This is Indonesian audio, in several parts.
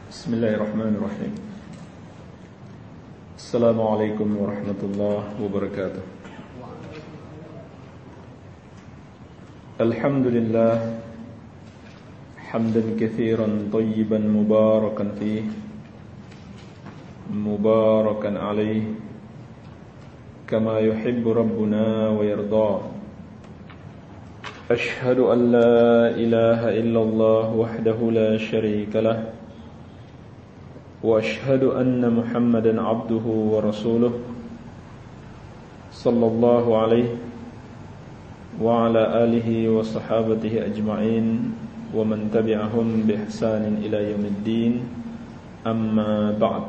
Bismillahirrahmanirrahim. Assalamualaikum warahmatullahi wabarakatuh. Alhamdulillah hamdan katsiran thayyiban mubarakan fihi mubarakan alaihi kama yuhibbu rabbuna wa yarda. Ashhadu an la ilaha illallah wahdahu la syarika lah wa ashhadu anna Muhammadan abduhu wa rasuluh sallallahu alaihi wa ala alihi wa sahabatihi ajma'in wa man tabi'ahum bi ihsanin ila yaumiddin, amma ba'd.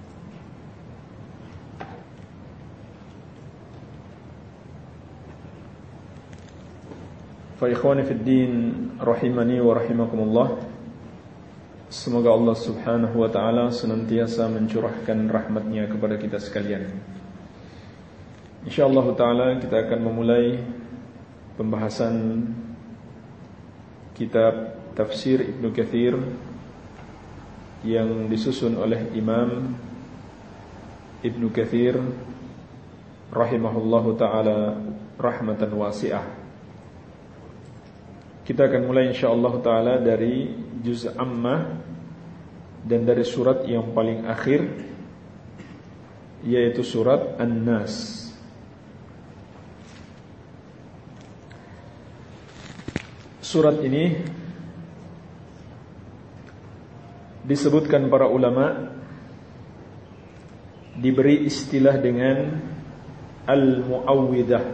Fa ikhwani fid din rahimani wa rahimakumullah. Semoga Allah subhanahu wa ta'ala senantiasa mencurahkan rahmatnya kepada kita sekalian. InsyaAllah ta'ala kita akan memulai pembahasan kitab tafsir Ibnu Katsir yang disusun oleh Imam Ibnu Katsir rahimahullahu ta'ala rahmatan wasi'ah. Kita akan mulai insyaAllah ta'ala dari juz Ammah dan dari surat yang paling akhir, yaitu surat An-Nas. Surat ini disebutkan para ulama diberi istilah dengan Al-Mu'awwidah.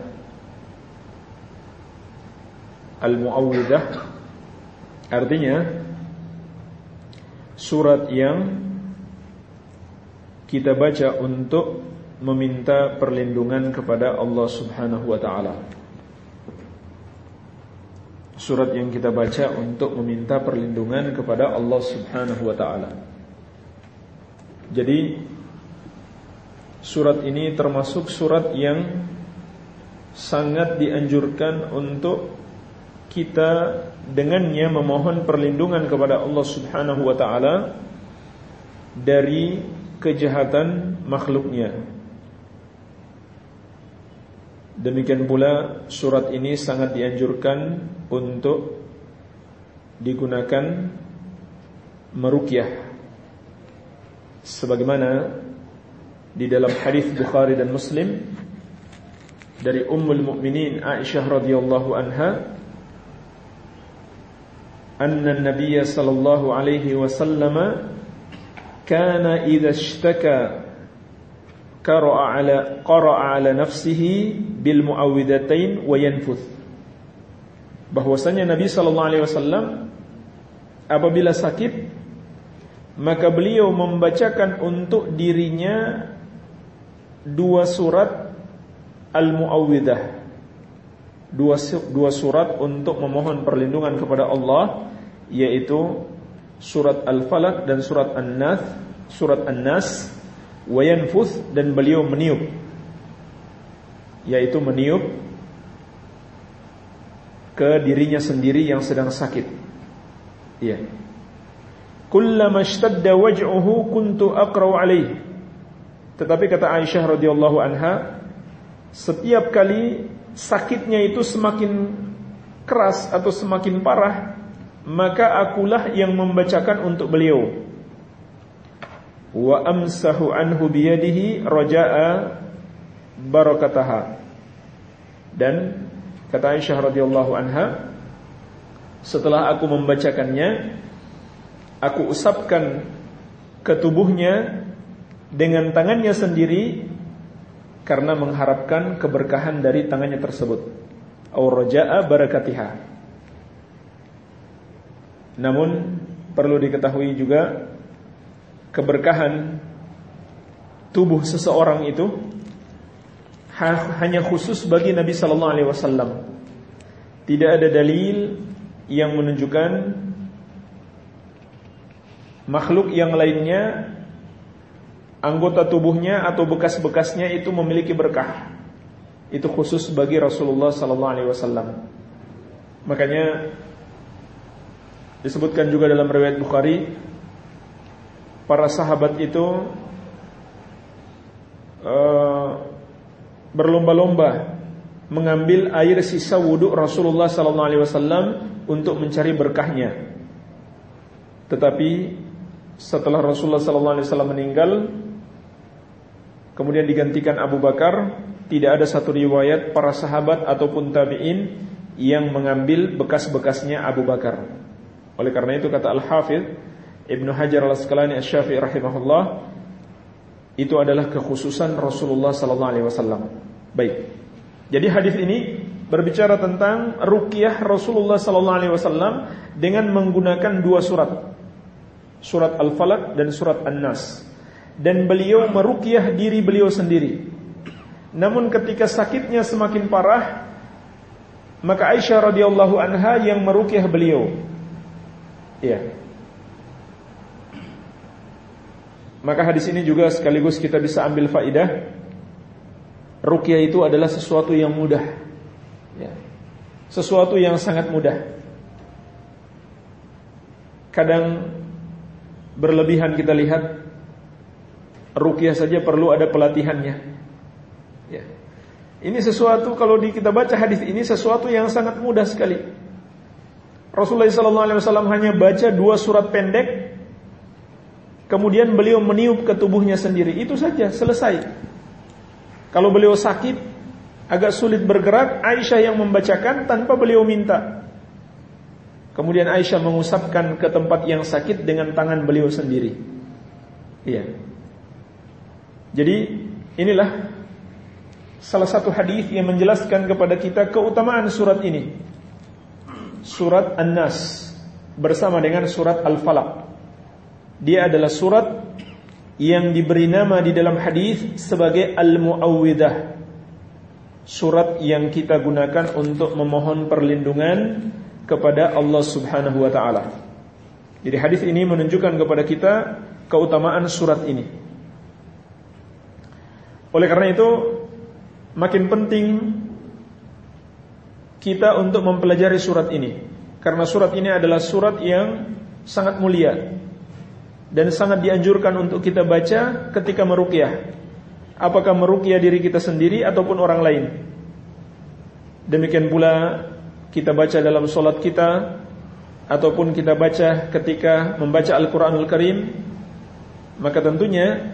Al-Mu'awwidah artinya surat yang kita baca untuk meminta perlindungan kepada Allah subhanahu wa ta'ala. Surat yang kita baca untuk meminta perlindungan kepada Allah subhanahu wa ta'ala. Jadi surat ini termasuk surat yang sangat dianjurkan untuk kita dengannya memohon perlindungan kepada Allah subhanahu wa ta'ala dari kejahatan makhluknya. Demikian pula surat ini sangat dianjurkan untuk digunakan meruqyah, sebagaimana di dalam hadis Bukhari dan Muslim dari Ummul Mukminin Aisyah radhiyallahu anha, anna an-nabiy sallallahu alaihi wasallam kana idza ishtaka qara'a ala nafsihi bil mu'awwidhatain wa yanfuth. Bahwasanya Nabi sallallahu alaihi wasallam apabila sakit maka beliau membacakan untuk dirinya dua surat Al-Mu'awwidhah, dua surat untuk memohon perlindungan kepada Allah, yaitu surat Al-Falaq dan surat An-Nas, wa yanfuth, dan beliau meniup, yaitu meniup ke dirinya sendiri yang sedang sakit. Ya. Kullama ishtadda waj'uhu kuntu aqra'u alaihi. Tetapi kata Aisyah radhiyallahu anha, setiap kali sakitnya itu semakin keras atau semakin parah, maka akulah yang membacakan untuk beliau. Wa amsahu anhu biyadihi raja'a barakataha. Dan kata Aisyah radhiyallahu anha, setelah aku membacakannya, aku usapkan ke tubuhnya dengan tangannya sendiri karena mengharapkan keberkahan dari tangannya tersebut. Aw raja'a barakatiha. Namun perlu diketahui juga, keberkahan tubuh seseorang itu hanya khusus bagi Nabi sallallahu alaihi wasallam. Tidak ada dalil yang menunjukkan makhluk yang lainnya anggota tubuhnya atau bekas-bekasnya itu memiliki berkah. Itu khusus bagi Rasulullah sallallahu alaihi wasallam. Makanya disebutkan juga dalam riwayat Bukhari, para sahabat itu berlomba-lomba mengambil air sisa wudhu Rasulullah SAW untuk mencari berkahnya. Tetapi setelah Rasulullah SAW meninggal, kemudian digantikan Abu Bakar, tidak ada satu riwayat para sahabat ataupun tabi'in yang mengambil bekas-bekasnya Abu Bakar. Oleh karena itu kata Al-Hafidh Ibnu Hajar Al-Asqalani Asy-Syafi'i rahimahullah, itu adalah kekhususan Rasulullah SAW. Baik. Jadi hadis ini berbicara tentang ruqyah Rasulullah SAW dengan menggunakan dua surat, surat Al-Falaq dan surat An-Nas. Dan beliau meruqyah diri beliau sendiri. Namun ketika sakitnya semakin parah, maka Aisyah radhiyallahu anha yang meruqyah beliau. Ya. Maka hadis ini juga sekaligus kita bisa ambil faidah, ruqyah itu adalah sesuatu yang mudah, ya. Sesuatu yang sangat mudah. Kadang berlebihan kita lihat, ruqyah saja perlu ada pelatihannya, ya. Ini sesuatu, kalau kita baca hadis ini, sesuatu yang sangat mudah sekali. Rasulullah SAW hanya baca 2 surat pendek, kemudian beliau meniup ke tubuhnya sendiri, itu saja, selesai. Kalau beliau sakit, agak sulit bergerak, Aisyah yang membacakan tanpa beliau minta. Kemudian Aisyah mengusapkan ke tempat yang sakit dengan tangan beliau sendiri. Iya. Jadi inilah salah satu hadis yang menjelaskan kepada kita keutamaan surat ini. Surat An-Nas bersama dengan surat Al-Falaq. Dia adalah surat yang diberi nama di dalam hadis sebagai Al-Mu'awwidah, surat yang kita gunakan untuk memohon perlindungan kepada Allah Subhanahu wa ta'ala. Jadi hadis ini menunjukkan kepada kita keutamaan surat ini. Oleh karena itu, makin penting kita untuk mempelajari surat ini, karena surat ini adalah surat yang sangat mulia dan sangat dianjurkan untuk kita baca ketika meruqyah. Apakah meruqyah diri kita sendiri ataupun orang lain. Demikian pula kita baca dalam solat kita, ataupun kita baca ketika membaca Al-Quranul Karim. Maka tentunya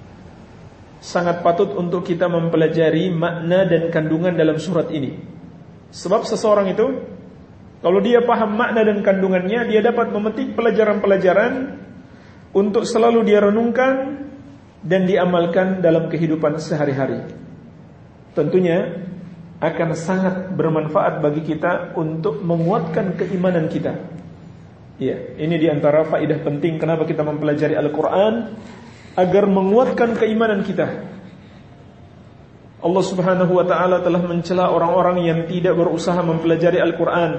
sangat patut untuk kita mempelajari makna dan kandungan dalam surat ini. Sebab seseorang itu, kalau dia paham makna dan kandungannya, dia dapat memetik pelajaran-pelajaran untuk selalu dia renungkan dan diamalkan dalam kehidupan sehari-hari. Tentunya akan sangat bermanfaat bagi kita untuk menguatkan keimanan kita. Ya, ini diantara faedah penting kenapa kita mempelajari Al-Quran, agar menguatkan keimanan kita. Allah Subhanahu wa ta'ala telah mencela orang-orang yang tidak berusaha mempelajari Al-Quran.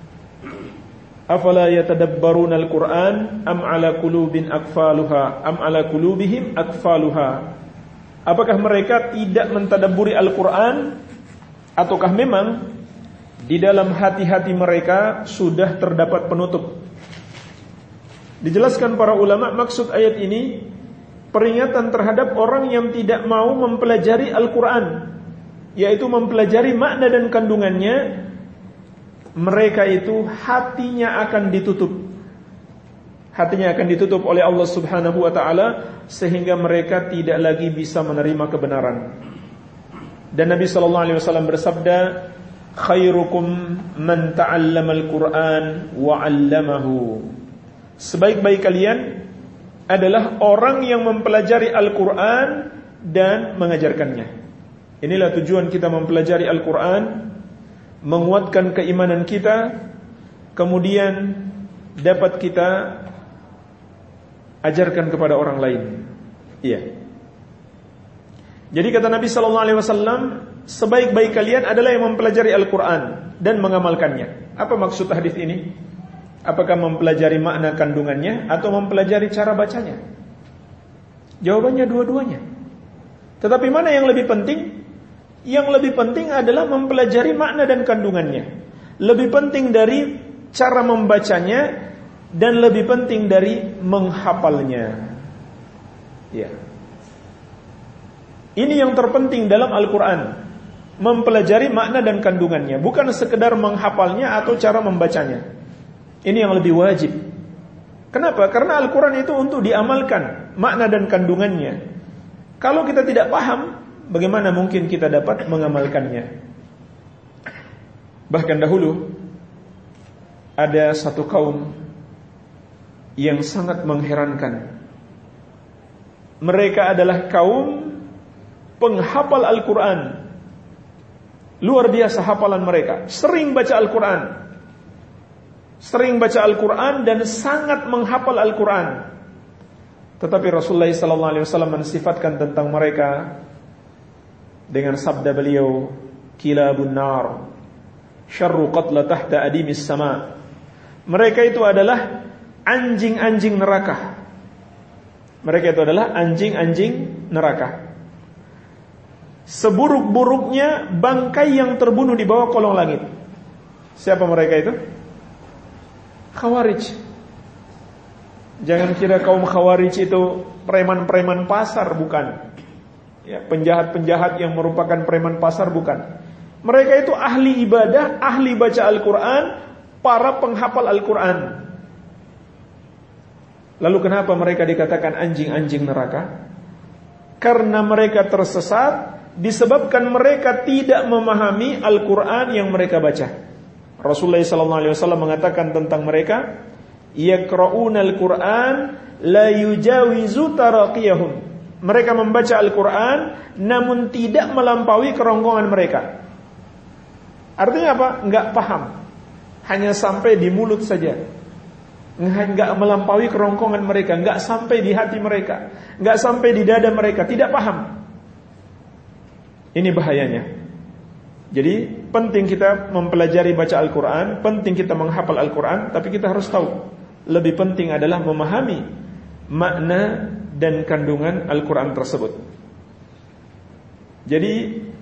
Afala yatadabbaruna al-Qur'an am ala qulubin akfaluha am ala qulubihim akfaluha. Apakah mereka tidak mentadabburi Al-Qur'an, ataukah memang di dalam hati-hati mereka sudah terdapat penutup? Dijelaskan para ulama, maksud ayat ini peringatan terhadap orang yang tidak mau mempelajari Al-Qur'an, yaitu mempelajari makna dan kandungannya. Mereka itu hatinya akan ditutup. Hatinya akan ditutup oleh Allah Subhanahu wa ta'ala, sehingga mereka tidak lagi bisa menerima kebenaran. Dan Nabi SAW bersabda, khairukum man ta'allamal Qur'an wa 'allamahu. Sebaik-baik kalian adalah orang yang mempelajari Al-Qur'an dan mengajarkannya. Inilah tujuan kita mempelajari Al-Qur'an, menguatkan keimanan kita, kemudian dapat kita ajarkan kepada orang lain. Iya. Jadi kata Nabi SAW, sebaik-baik kalian adalah yang mempelajari Al-Quran dan mengamalkannya. Apa maksud hadis ini? Apakah mempelajari makna kandungannya atau mempelajari cara bacanya? Jawabannya dua-duanya. Tetapi mana yang lebih penting? Yang lebih penting adalah mempelajari makna dan kandungannya. Lebih penting dari cara membacanya, dan lebih penting dari menghafalnya. Ya. Ini yang terpenting dalam Al-Quran, mempelajari makna dan kandungannya, bukan sekedar menghafalnya atau cara membacanya. Ini yang lebih wajib. Kenapa? Karena Al-Quran itu untuk diamalkan makna dan kandungannya. Kalau kita tidak paham, bagaimana mungkin kita dapat mengamalkannya? Bahkan dahulu ada satu kaum yang sangat mengherankan. Mereka adalah kaum penghafal Al-Quran. Luar biasa hafalan mereka. Sering baca Al-Quran. Sering baca Al-Quran dan sangat menghafal Al-Quran. Tetapi Rasulullah SAW mensifatkan tentang mereka dengan sabda beliau, kilabun nar, syarru qatla tahta adimis sama. Mereka itu adalah anjing-anjing neraka. Mereka itu adalah anjing-anjing neraka. Seburuk-buruknya bangkai yang terbunuh di bawah kolong langit. Siapa mereka itu? Khawarij. Jangan kira kaum Khawarij itu preman-preman pasar, bukan. Ya, penjahat-penjahat yang merupakan preman pasar, bukan. Mereka itu ahli ibadah, ahli baca Al-Quran, para penghafal Al-Quran. Lalu kenapa mereka dikatakan anjing-anjing neraka? Karena mereka tersesat disebabkan mereka tidak memahami Al-Quran yang mereka baca. Rasulullah SAW mengatakan tentang mereka, yaqra'una al-Quran la yujawizu taraqiyahum. Mereka membaca Al-Quran namun tidak melampaui kerongkongan mereka. Artinya apa? Enggak paham, hanya sampai di mulut saja, enggak melampaui kerongkongan mereka, enggak sampai di hati mereka, enggak sampai di dada mereka, tidak paham. Ini bahayanya. Jadi penting kita mempelajari baca Al-Quran, penting kita menghafal Al-Quran, tapi kita harus tahu, lebih penting adalah memahami makna dan kandungan Al-Quran tersebut. Jadi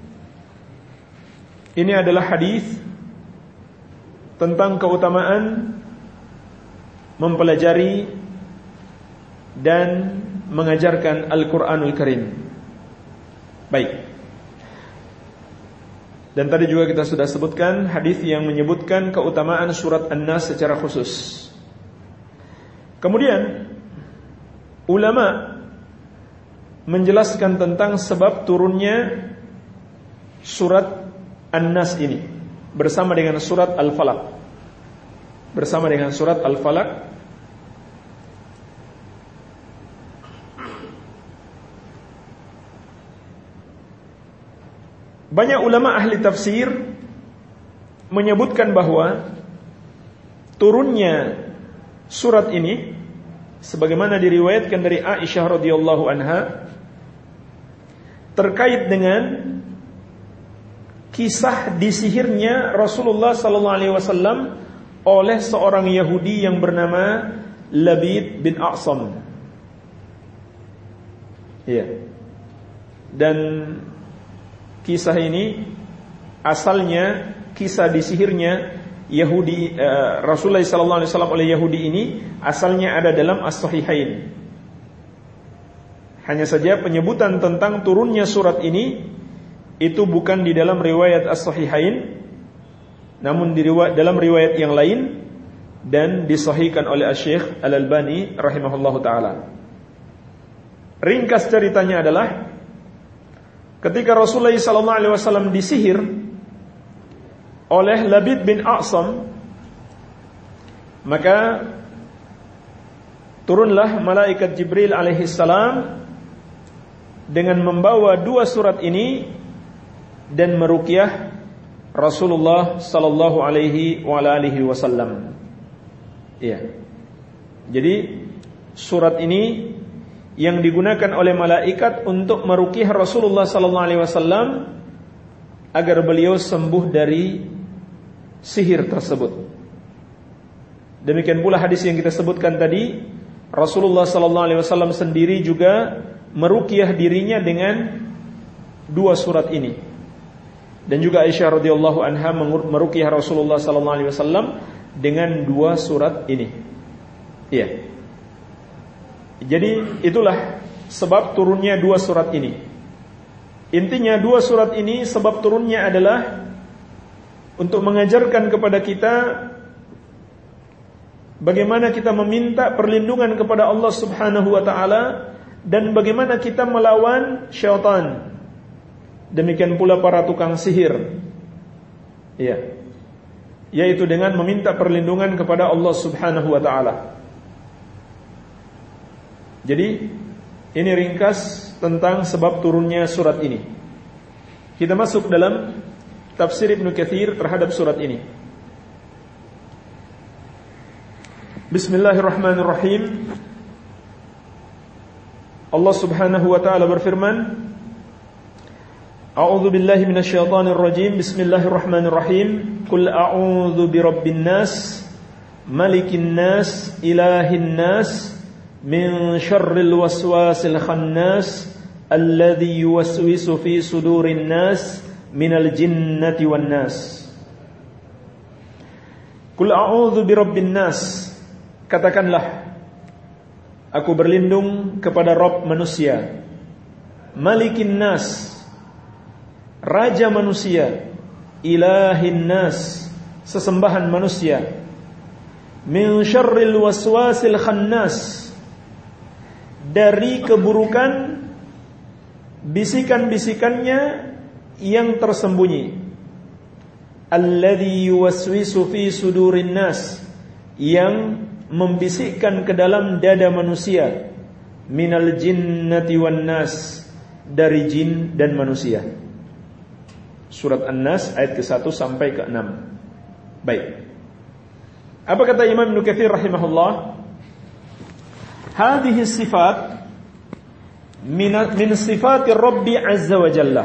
ini adalah hadis tentang keutamaan mempelajari dan mengajarkan Al-Quranul Karim. Baik. Dan tadi juga kita sudah sebutkan hadis yang menyebutkan keutamaan surat An-Nas secara khusus. Kemudian ulama menjelaskan tentang sebab turunnya surat An-Nas ini bersama dengan surat Al-Falaq. Bersama dengan surat Al-Falaq. Banyak ulama ahli tafsir menyebutkan bahwa turunnya surat ini sebagaimana diriwayatkan dari Aisyah radhiyallahu anha terkait dengan kisah disihirnya Rasulullah sallallahu alaihi wasallam oleh seorang Yahudi yang bernama Labid bin A'sam. Iya. Dan kisah ini asalnya kisah disihirnya Yahudi Rasulullah sallallahu alaihi wasallam oleh Yahudi ini asalnya ada dalam As-Sahihain. Hanya saja penyebutan tentang turunnya surat ini itu bukan di dalam riwayat As-Sahihain, namun di dalam riwayat yang lain dan disahihkan oleh Asy-Syaikh Al-Albani rahimahullahu taala. Ringkas ceritanya adalah ketika Rasulullah SAW disihir oleh Labid bin A'sam, maka turunlah malaikat Jibril alaihissalam dengan membawa dua surat ini dan meruqyah Rasulullah sallallahu alaihi wasallam. Iya. Jadi surat ini yang digunakan oleh malaikat untuk meruqyah Rasulullah sallallahu alaihi wasallam agar beliau sembuh dari sihir tersebut. Demikian pula hadis yang kita sebutkan tadi, Rasulullah sallallahu alaihi wasallam sendiri juga meruqyah dirinya dengan dua surat ini. Dan juga Aisyah radhiyallahu anha meruqyah Rasulullah sallallahu alaihi wasallam dengan dua surat ini. Iya. Jadi itulah sebab turunnya dua surat ini. Intinya dua surat ini sebab turunnya adalah untuk mengajarkan kepada kita bagaimana kita meminta perlindungan kepada Allah Subhanahu wa taala dan bagaimana kita melawan syaitan. Demikian pula para tukang sihir. Ya. Yaitu dengan meminta perlindungan kepada Allah Subhanahu wa taala. Jadi ini ringkas tentang sebab turunnya surat ini. Kita masuk dalam tafsir Ibnu Katsir terhadap surat ini. Bismillahirrahmanirrahim. Allah Subhanahu wa taala berfirman, A'udzu billahi minasyaitonir rajim. Bismillahirrahmanirrahim. Qul a'udzu birabbin nas, malikin nas, ilahin nas, min syarril waswasil khannas, alladzi yuwaswisu fi sudurin nas, minal jinnati wan nas. Qul a'udzu birabbin nas. Katakanlah, aku berlindung kepada Rabb manusia, malikin nas, raja manusia, ilahin nas, sesembahan manusia, min syarril waswasil khannas, dari keburukan bisikan-bisikannya yang tersembunyi, alladzi yuwaswisu fi sudurin nas, yang membisikkan ke dalam dada manusia, minal jinnati wan nas, dari jin dan manusia. Surat An-Nas ayat ke-1 sampai ke-6. Baik. Apa kata Imam Ibnu Katsir rahimahullah? Hadhihi sifat min sifatir Rabbi azza wa jalla.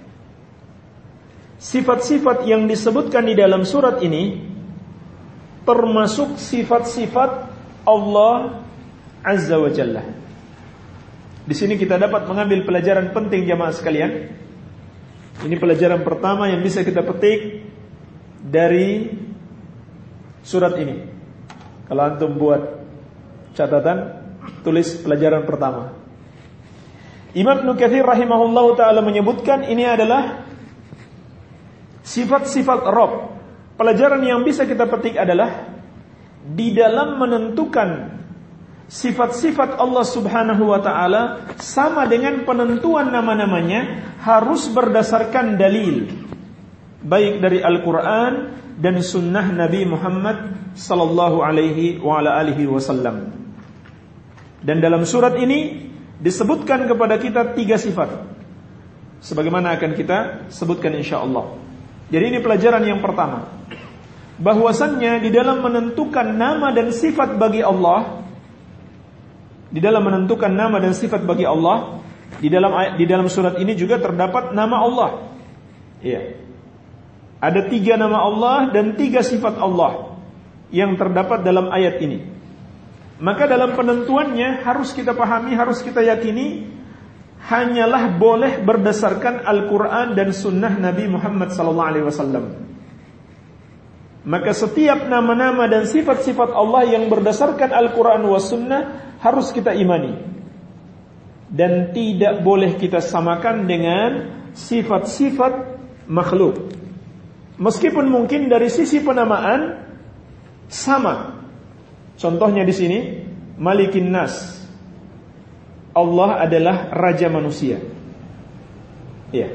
Sifat-sifat yang disebutkan di dalam surat ini termasuk sifat-sifat Allah azza wa jalla. Di sini kita dapat mengambil pelajaran penting jamaah sekalian. Ini pelajaran pertama yang bisa kita petik dari surat ini. Kalau antum buat catatan, tulis pelajaran pertama. Imam Ibnu Katsir rahimahullahu taala menyebutkan ini adalah sifat-sifat Rabb. Pelajaran yang bisa kita petik adalah di dalam menentukan sifat-sifat Allah Subhanahu wa taala sama dengan penentuan nama-namanya harus berdasarkan dalil, baik dari Al-Qur'an dan sunnah Nabi Muhammad sallallahu alaihi wa ala alihi wasallam. Dan dalam surat ini disebutkan kepada kita 3 sifat, sebagaimana akan kita sebutkan insyaallah. Jadi ini pelajaran yang pertama, bahwasannya di dalam menentukan nama dan sifat bagi Allah, di dalam menentukan nama dan sifat bagi Allah, di dalam surat ini juga terdapat nama Allah. Iya. Ada 3 nama Allah dan 3 sifat Allah yang terdapat dalam ayat ini. Maka dalam penentuannya harus kita pahami, harus kita yakini, hanyalah boleh berdasarkan Al-Quran dan sunnah Nabi Muhammad SAW. Maka setiap nama-nama dan sifat-sifat Allah yang berdasarkan Al-Quran wa sunnah harus kita imani. Dan tidak boleh kita samakan dengan sifat-sifat makhluk. Meskipun mungkin dari sisi penamaan sama. Contohnya di sini, Malikin Nas, Allah adalah raja manusia. Iya.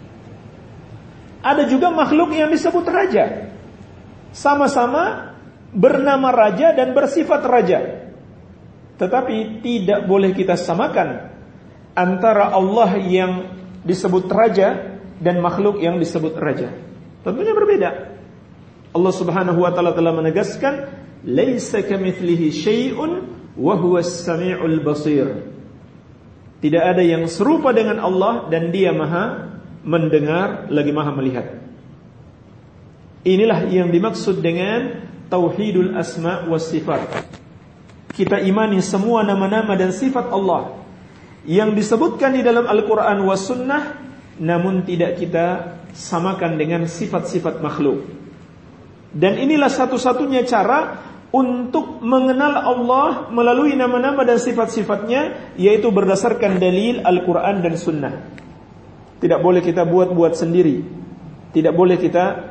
Ada juga makhluk yang disebut raja, sama-sama bernama raja dan bersifat raja. Tetapi tidak boleh kita samakan antara Allah yang disebut raja dan makhluk yang disebut raja. Tentunya berbeda. Allah Subhanahu wa taala telah menegaskan, "Laisa kamitslihi syai'un wa huwas samiul basir." Tidak ada yang serupa dengan Allah dan Dia Maha mendengar lagi Maha melihat. Inilah yang dimaksud dengan tauhidul asma was sifat. Kita imani semua nama-nama dan sifat Allah yang disebutkan di dalam Al-Quran was sunnah, namun tidak kita samakan dengan sifat-sifat makhluk. Dan inilah satu-satunya cara untuk mengenal Allah melalui nama-nama dan sifat-sifatnya, yaitu berdasarkan dalil Al-Quran dan Sunnah. Tidak boleh kita buat-buat sendiri. Tidak boleh kita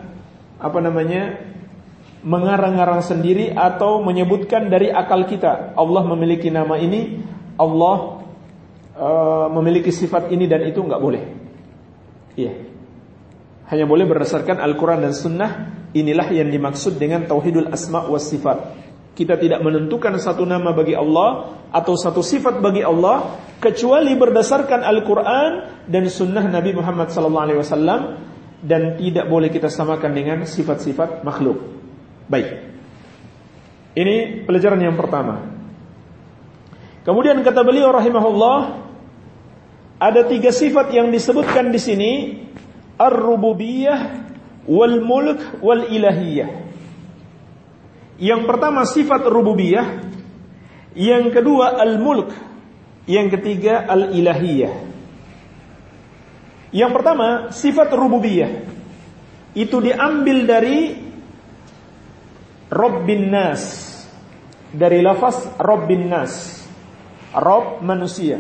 mengarang-arang sendiri atau menyebutkan dari akal kita. Allah memiliki nama ini, Allah memiliki sifat ini dan itu enggak boleh. Iya. Hanya boleh berdasarkan Al-Quran dan Sunnah. Inilah yang dimaksud dengan tauhidul asma wa sifat. Kita tidak menentukan satu nama bagi Allah atau satu sifat bagi Allah kecuali berdasarkan Al-Quran dan Sunnah Nabi Muhammad SAW, dan tidak boleh kita samakan dengan sifat-sifat makhluk. Baik. Ini pelajaran yang pertama. Kemudian kata beliau rahimahullah, ada 3 sifat yang disebutkan di sini: ar-rububiyah, wal mulk, wal ilahiyah. Yang pertama sifat rububiyah, yang kedua al-mulk, yang ketiga al-ilahiyah. Yang pertama sifat rububiyah itu diambil dari Rabbin Nas, dari lafaz Rabbin Nas, Rabb manusia.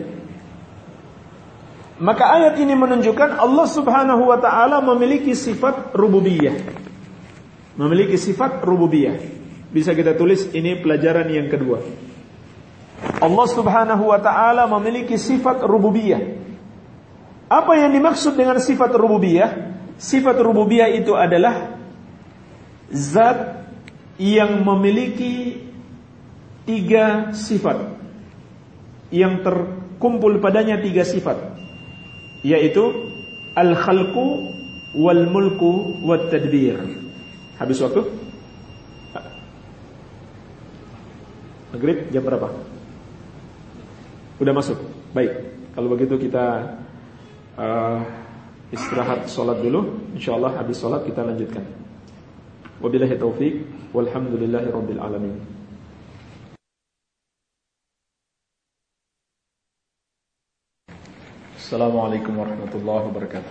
Maka ayat ini menunjukkan Allah Subhanahu wa ta'ala memiliki sifat rububiyah. Memiliki sifat rububiyah. Bisa kita tulis, ini pelajaran yang kedua. Allah Subhanahu wa ta'ala memiliki sifat rububiyah. Apa yang dimaksud dengan sifat rububiyah? Sifat rububiyah itu adalah zat yang memiliki 3 sifat, yang terkumpul padanya 3 sifat, yaitu al-khalqu, wal mulku, wat tadbir. Habis waktu? Maghrib jam berapa? Udah masuk. Baik. Kalau begitu kita istirahat sholat dulu. InsyaAllah habis sholat kita lanjutkan. Wabillahi taufiq. Walhamdulillahi rabbil alamin. Assalamualaikum warahmatullahi wabarakatuh.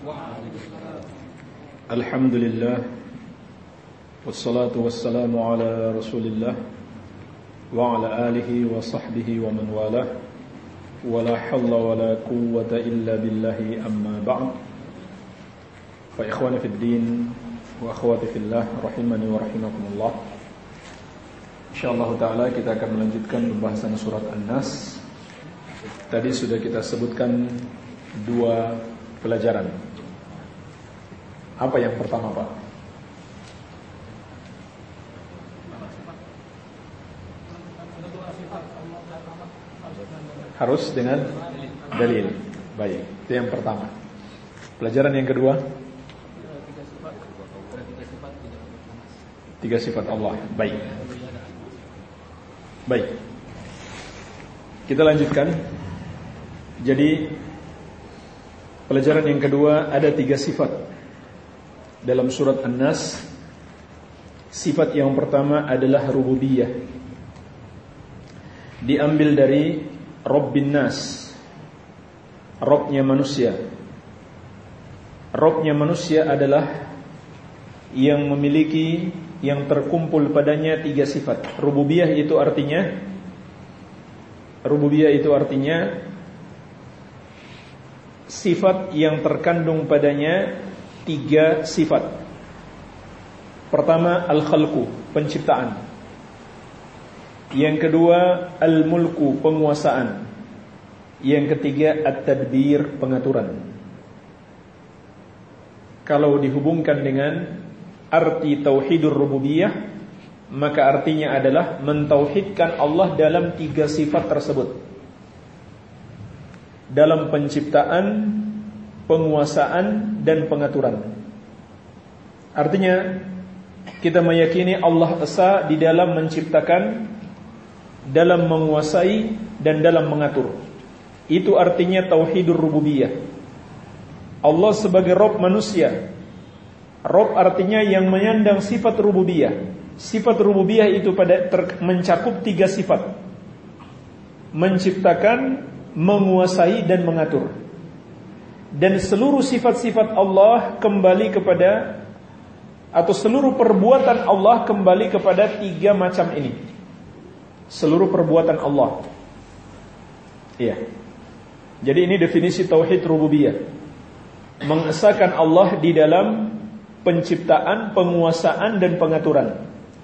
Alhamdulillah, wassalatu wassalamu ala rasulillah wa ala alihi wa sahbihi wa man walah, wa la hawla wa la quwwata illa billahi, amma ba'd. Fa ikhwani fid din wa akhwati fillah, rahimani wa rahimakumullah. Insyaallah taala kita akan melanjutkan pembahasan surat An-Nas. Tadi sudah kita sebutkan 2 pelajaran. Apa yang pertama, Pak? Harus dengan dalil. Baik, itu yang pertama. Pelajaran yang kedua, 3 sifat Allah. Baik. Baik. Kita lanjutkan. Jadi pelajaran yang kedua, ada 3 sifat dalam surat An-Nas. Sifat yang pertama adalah rububiyah. Diambil dari Rabbin Nas, Rabbnya manusia. Rabbnya manusia adalah yang memiliki, yang terkumpul padanya 3 sifat. Rububiyah itu artinya sifat yang terkandung padanya 3 sifat. Pertama al-khalqu, penciptaan. Yang kedua al-mulku, penguasaan. Yang ketiga at-tadbir, pengaturan. Kalau dihubungkan dengan arti tauhidur rububiyah, maka artinya adalah mentauhidkan Allah dalam 3 sifat tersebut, dalam penciptaan, penguasaan, dan pengaturan. Artinya kita meyakini Allah Esa di dalam menciptakan, dalam menguasai, dan dalam mengatur. Itu artinya tauhidur rububiyah. Allah sebagai Rabb manusia. Rabb artinya yang menyandang sifat rububiyah. Sifat rububiyah itu mencakup 3 sifat: menciptakan, menguasai, dan mengatur. Dan seluruh sifat-sifat Allah kembali kepada atau seluruh perbuatan Allah kembali kepada 3 macam ini. Seluruh perbuatan Allah. Iya. Jadi ini definisi tauhid rububiyah. Mengesahkan Allah di dalam penciptaan, penguasaan, dan pengaturan.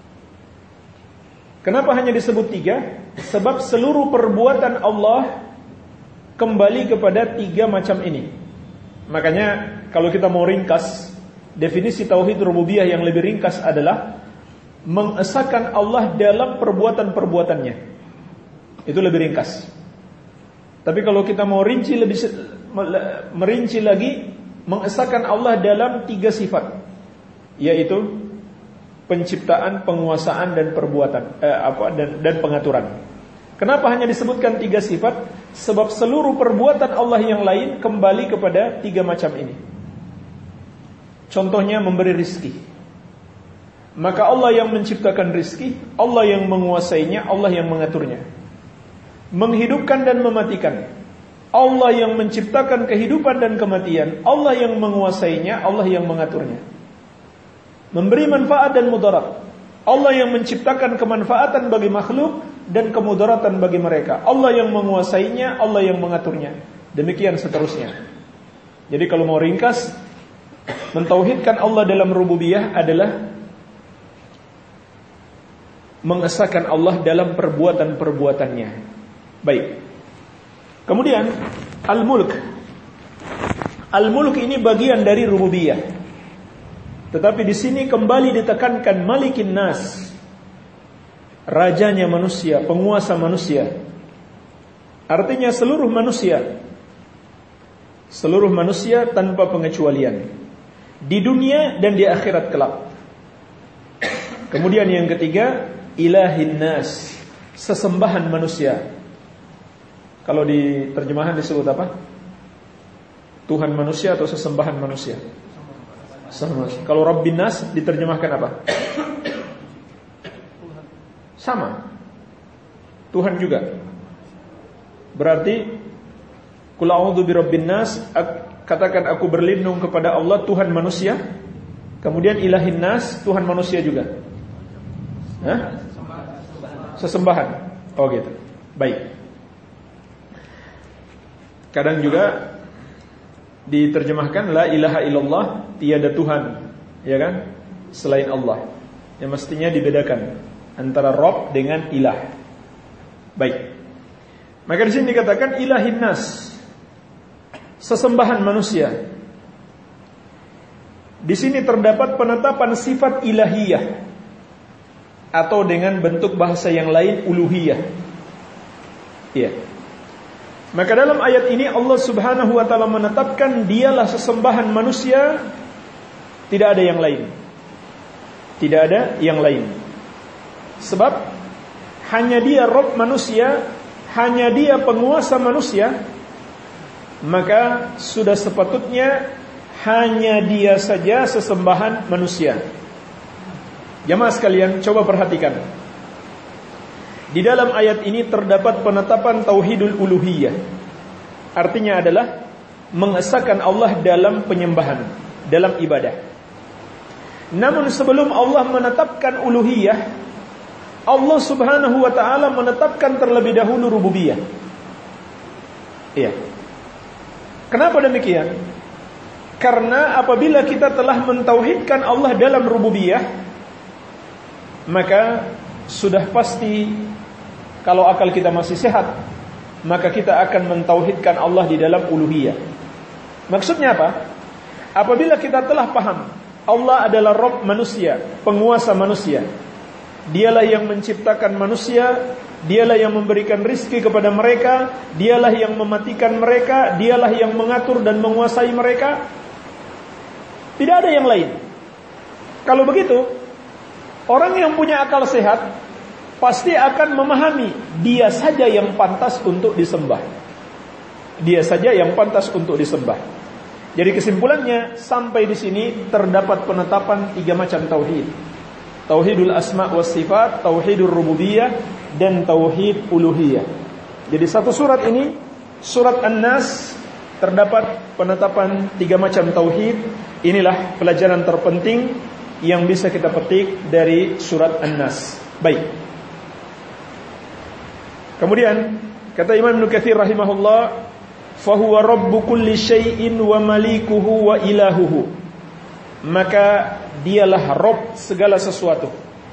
Kenapa hanya disebut 3? Sebab seluruh perbuatan Allah kembali kepada 3 macam ini. Makanya kalau kita mau ringkas, definisi tauhid rububiyah yang lebih ringkas adalah mengesahkan Allah dalam perbuatan-perbuatannya. Itu lebih ringkas. Tapi kalau kita mau merinci lagi, mengesahkan Allah dalam 3 sifat, yaitu penciptaan, penguasaan, dan perbuatan dan pengaturan. Kenapa hanya disebutkan 3 sifat? Sebab seluruh perbuatan Allah yang lain kembali kepada 3 macam ini. Contohnya memberi rizki. Maka Allah yang menciptakan rizki, Allah yang menguasainya, Allah yang mengaturnya. Menghidupkan dan mematikan, Allah yang menciptakan kehidupan dan kematian, Allah yang menguasainya, Allah yang mengaturnya. Memberi manfaat dan mudarat, Allah yang menciptakan kemanfaatan bagi makhluk dan kemudaratan bagi mereka, Allah yang menguasainya, Allah yang mengaturnya. Demikian seterusnya. Jadi kalau mau ringkas, mentauhidkan Allah dalam rububiyah adalah mengesahkan Allah dalam perbuatan-perbuatannya. Baik. Kemudian al-mulk. Al-mulk ini bagian dari rububiyah. Tetapi di sini kembali ditekankan malikin nas, rajanya manusia, penguasa manusia. Artinya seluruh manusia tanpa pengecualian, di dunia dan di akhirat kelak. Kemudian yang ketiga, ilahin nas, sesembahan manusia. Kalau di terjemahan disebut apa? Tuhan manusia atau sesembahan manusia? Kalau Rabbin nas diterjemahkan apa? Sama, Tuhan juga. Berarti Qul a'udzu birabbin nas, katakan aku berlindung kepada Allah Tuhan manusia. Kemudian ilahin nas, Tuhan manusia juga. Hah? Sesembahan. Oh gitu. Baik. Kadang juga diterjemahkan la ilaha illallah, tiada Tuhan, ya kan, selain Allah. Yang mestinya dibedakan antara Rabb dengan ilah. Baik. Maka di sini dikatakan ilahin nas, sesembahan manusia. Di sini terdapat penetapan sifat ilahiyah, atau dengan bentuk bahasa yang lain uluhiyah. Iya. Maka dalam ayat ini Allah Subhanahu wa taala menetapkan dialah sesembahan manusia, tidak ada yang lain. Tidak ada yang lain. Sebab hanya dia Rabb manusia, hanya dia penguasa manusia, maka sudah sepatutnya hanya dia saja sesembahan manusia. Jamaah sekalian, coba perhatikan. Di dalam ayat ini terdapat penetapan tauhidul uluhiyah. Artinya adalah mengesahkan Allah dalam penyembahan, dalam ibadah. Namun sebelum Allah menetapkan uluhiyah, Allah Subhanahu wa taala menetapkan terlebih dahulu rububiyah. Iya. Kenapa demikian? Karena apabila kita telah mentauhidkan Allah dalam rububiyah, maka sudah pasti, kalau akal kita masih sehat, maka kita akan mentauhidkan Allah di dalam uluhiyah. Maksudnya apa? Apabila kita telah paham Allah adalah Rabb manusia, penguasa manusia, dialah yang menciptakan manusia, dialah yang memberikan rizki kepada mereka, dialah yang mematikan mereka, dialah yang mengatur dan menguasai mereka, tidak ada yang lain. Kalau begitu, orang yang punya akal sehat pasti akan memahami dia saja yang pantas untuk disembah. Dia saja yang pantas untuk disembah. Jadi kesimpulannya, sampai di sini terdapat penetapan 3 macam tauhid. Tauhidul asma was sifat, tauhidur rububiyah, dan tauhid uluhiyah. Jadi satu surat ini, surat An-Nas, terdapat penetapan 3 macam tauhid. Inilah pelajaran terpenting yang bisa kita petik dari surat An-Nas. Baik. Kemudian kata Imam Ibnu Katsir rahimahullah, fahuwa rabbu kulli syai'in wa malikuhu wa ilahuhu. Maka dialah Rabb segala sesuatu,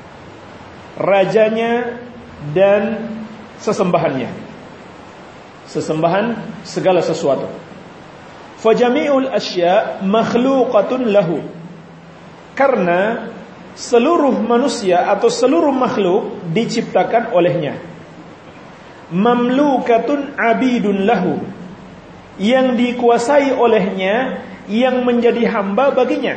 rajanya dan sesembahannya, sesembahan segala sesuatu. Fajami'ul asya' makhluqatun lahu. Karena seluruh manusia atau seluruh makhluk diciptakan olehnya. Mamlukatun abidun lahu, yang dikuasai olehnya, yang menjadi hamba baginya.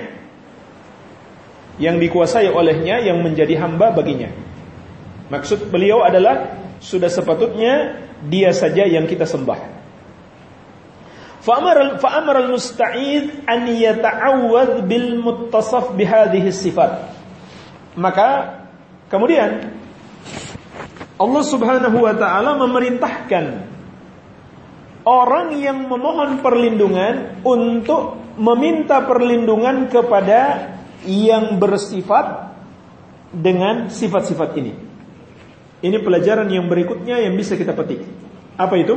Yang dikuasai olehnya, yang menjadi hamba baginya. Maksud beliau adalah sudah sepatutnya dia saja yang kita sembah. Fa'amara al-musta'id an yata'awwadh bil muttasaf bihadhihi sifat. Maka kemudian Allah Subhanahu wa ta'ala memerintahkan orang yang memohon perlindungan untuk meminta perlindungan kepada yang bersifat dengan sifat-sifat ini. Ini pelajaran yang berikutnya yang bisa kita petik. Apa itu?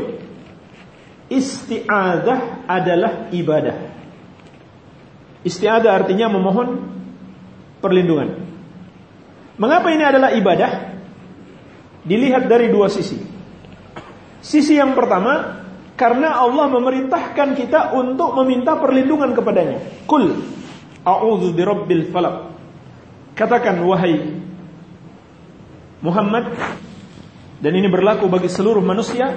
Isti'adzah adalah ibadah. Isti'adzah artinya memohon perlindungan. Mengapa ini adalah ibadah? Dilihat dari dua sisi. Sisi yang pertama, karena Allah memerintahkan kita untuk meminta perlindungan kepadanya. Qul a'udzu birabbil falaq. Katakan wahai Muhammad, dan ini berlaku bagi seluruh manusia.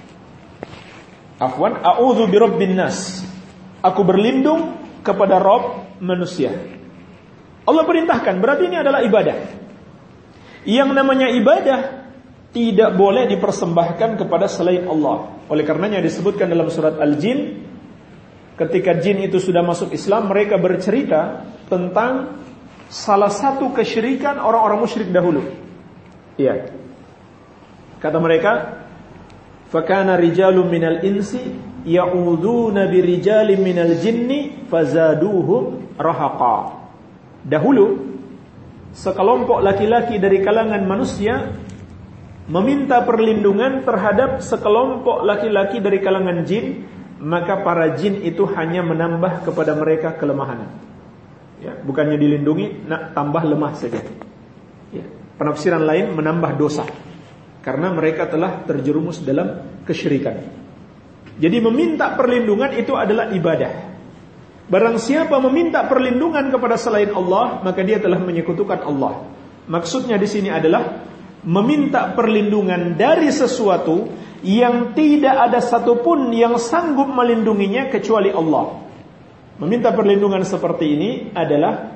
Afwan, a'udzu birabbin nas. Aku berlindung kepada Rabb manusia. Allah perintahkan, berarti ini adalah ibadah. Yang namanya ibadah tidak boleh dipersembahkan kepada selain Allah. Oleh karenanya disebutkan dalam surat Al-Jin, ketika jin itu sudah masuk Islam, mereka bercerita tentang salah satu kesyirikan orang-orang musyrik dahulu. Iya. Kata mereka, fakana rijalun minal insi ya'udzuuna birijalin minal jinni fazaduhum rahaqa. Dahulu sekelompok laki-laki dari kalangan manusia meminta perlindungan terhadap sekelompok laki-laki dari kalangan jin, maka para jin itu hanya menambah kepada mereka kelemahan. Ya, bukannya dilindungi, nak tambah lemah saja. Ya, penafsiran lain menambah dosa, karena mereka telah terjerumus dalam kesyirikan. Jadi meminta perlindungan itu adalah ibadah. Barang siapa meminta perlindungan kepada selain Allah, maka dia telah menyekutukan Allah. Maksudnya di sini adalah meminta perlindungan dari sesuatu yang tidak ada satupun yang sanggup melindunginya kecuali Allah. Meminta perlindungan seperti ini adalah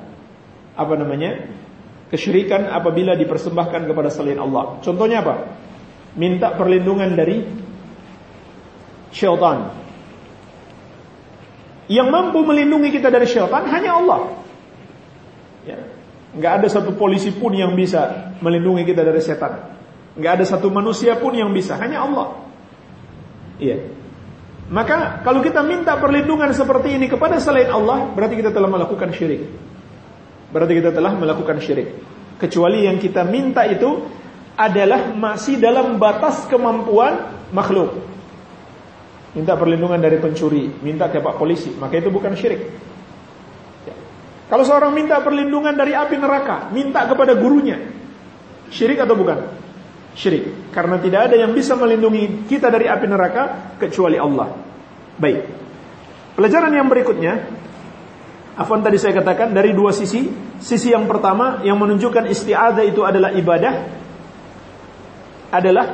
kesyirikan apabila dipersembahkan kepada selain Allah. Contohnya apa? Minta perlindungan dari syaitan. Yang mampu melindungi kita dari syaitan hanya Allah. Ya. Enggak ada satu polisi pun yang bisa melindungi kita dari setan. Enggak ada satu manusia pun yang bisa, hanya Allah. Iya. Maka kalau kita minta perlindungan seperti ini kepada selain Allah, berarti kita telah melakukan syirik. Kecuali yang kita minta itu adalah masih dalam batas kemampuan makhluk. Minta perlindungan dari pencuri, minta ke Pak Polisi, maka itu bukan syirik. Kalau seorang minta perlindungan dari api neraka, minta kepada gurunya, syirik atau bukan? Syirik. Karena tidak ada yang bisa melindungi kita dari api neraka kecuali Allah. Baik. Pelajaran yang berikutnya, afwan tadi saya katakan dari dua sisi. Sisi yang pertama yang menunjukkan isti'adzah itu adalah ibadah, adalah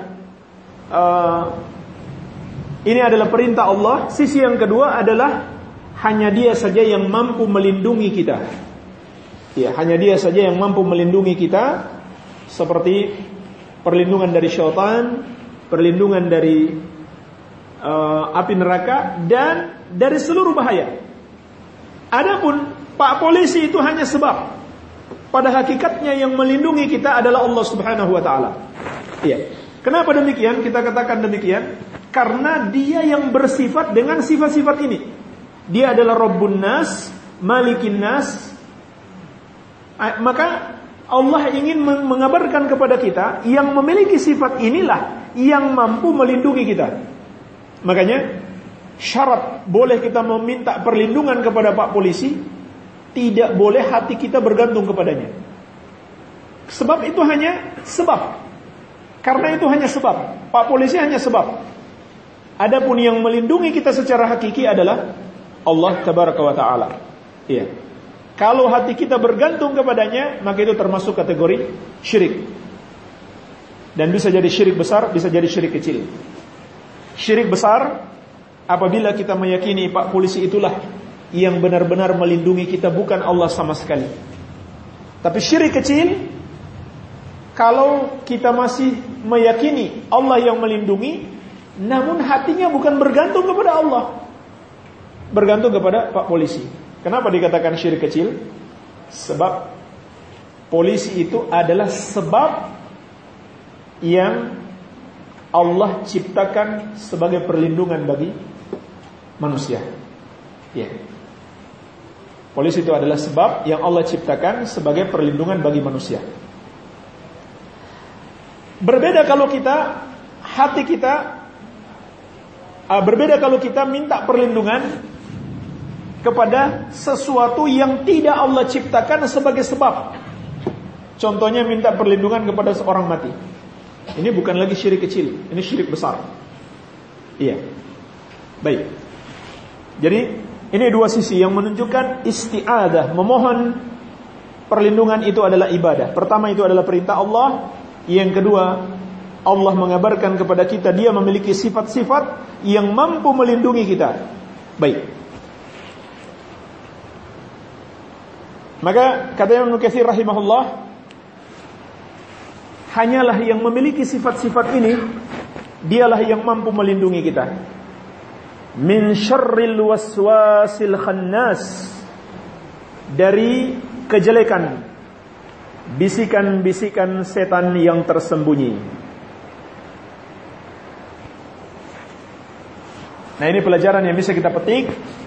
ini adalah perintah Allah. Sisi yang kedua adalah hanya dia saja yang mampu melindungi kita. Ya, hanya dia saja yang mampu melindungi kita, seperti perlindungan dari syaitan, perlindungan dari api neraka, dan dari seluruh bahaya. Adapun Pak Polisi itu hanya sebab. Pada hakikatnya yang melindungi kita adalah Allah Subhanahu wa taala. Iya. Kenapa demikian? Kita katakan demikian karena dia yang bersifat dengan sifat-sifat ini. Dia adalah Rabbun Nas, Malikin Nas, Maka Allah ingin mengabarkan kepada kita, yang memiliki sifat inilah yang mampu melindungi kita. Makanya syarat boleh kita meminta perlindungan kepada Pak Polisi, tidak boleh hati kita bergantung kepadanya. Sebab itu hanya sebab. Karena itu hanya sebab. Pak Polisi hanya sebab. Adapun yang melindungi kita secara hakiki adalah Allah Tabaraka wa Ta'ala. Iya. Kalau hati kita bergantung kepadanya, maka itu termasuk kategori syirik. Dan bisa jadi syirik besar, bisa jadi syirik kecil. Syirik besar apabila kita meyakini Pak Polisi itulah yang benar-benar melindungi kita, bukan Allah sama sekali. Tapi syirik kecil, kalau kita masih meyakini Allah yang melindungi, namun hatinya bukan bergantung kepada Allah, bergantung kepada Pak Polisi. Kenapa dikatakan syirik kecil? Sebab polisi itu adalah sebab yang Allah ciptakan sebagai perlindungan bagi manusia. Ya. Polisi itu adalah sebab yang Allah ciptakan sebagai perlindungan bagi manusia. Berbeda kalau kita, hati kita, berbeda kalau kita minta perlindungan kepada sesuatu yang tidak Allah ciptakan sebagai sebab. Contohnya minta perlindungan kepada seorang mati. Ini bukan lagi syirik kecil, ini syirik besar. Iya. Baik. Jadi ini dua sisi yang menunjukkan isti'adah, memohon perlindungan itu adalah ibadah. Pertama itu adalah perintah Allah. Yang kedua, Allah mengabarkan kepada kita dia memiliki sifat-sifat yang mampu melindungi kita. Baik. Maka kata Imam Nukatsir rahimahullah, hanyalah yang memiliki sifat-sifat ini, dialah yang mampu melindungi kita. Min syarril waswasil khannas, dari kejelekan bisikan-bisikan setan yang tersembunyi. Nah, ini pelajaran yang bisa kita petik,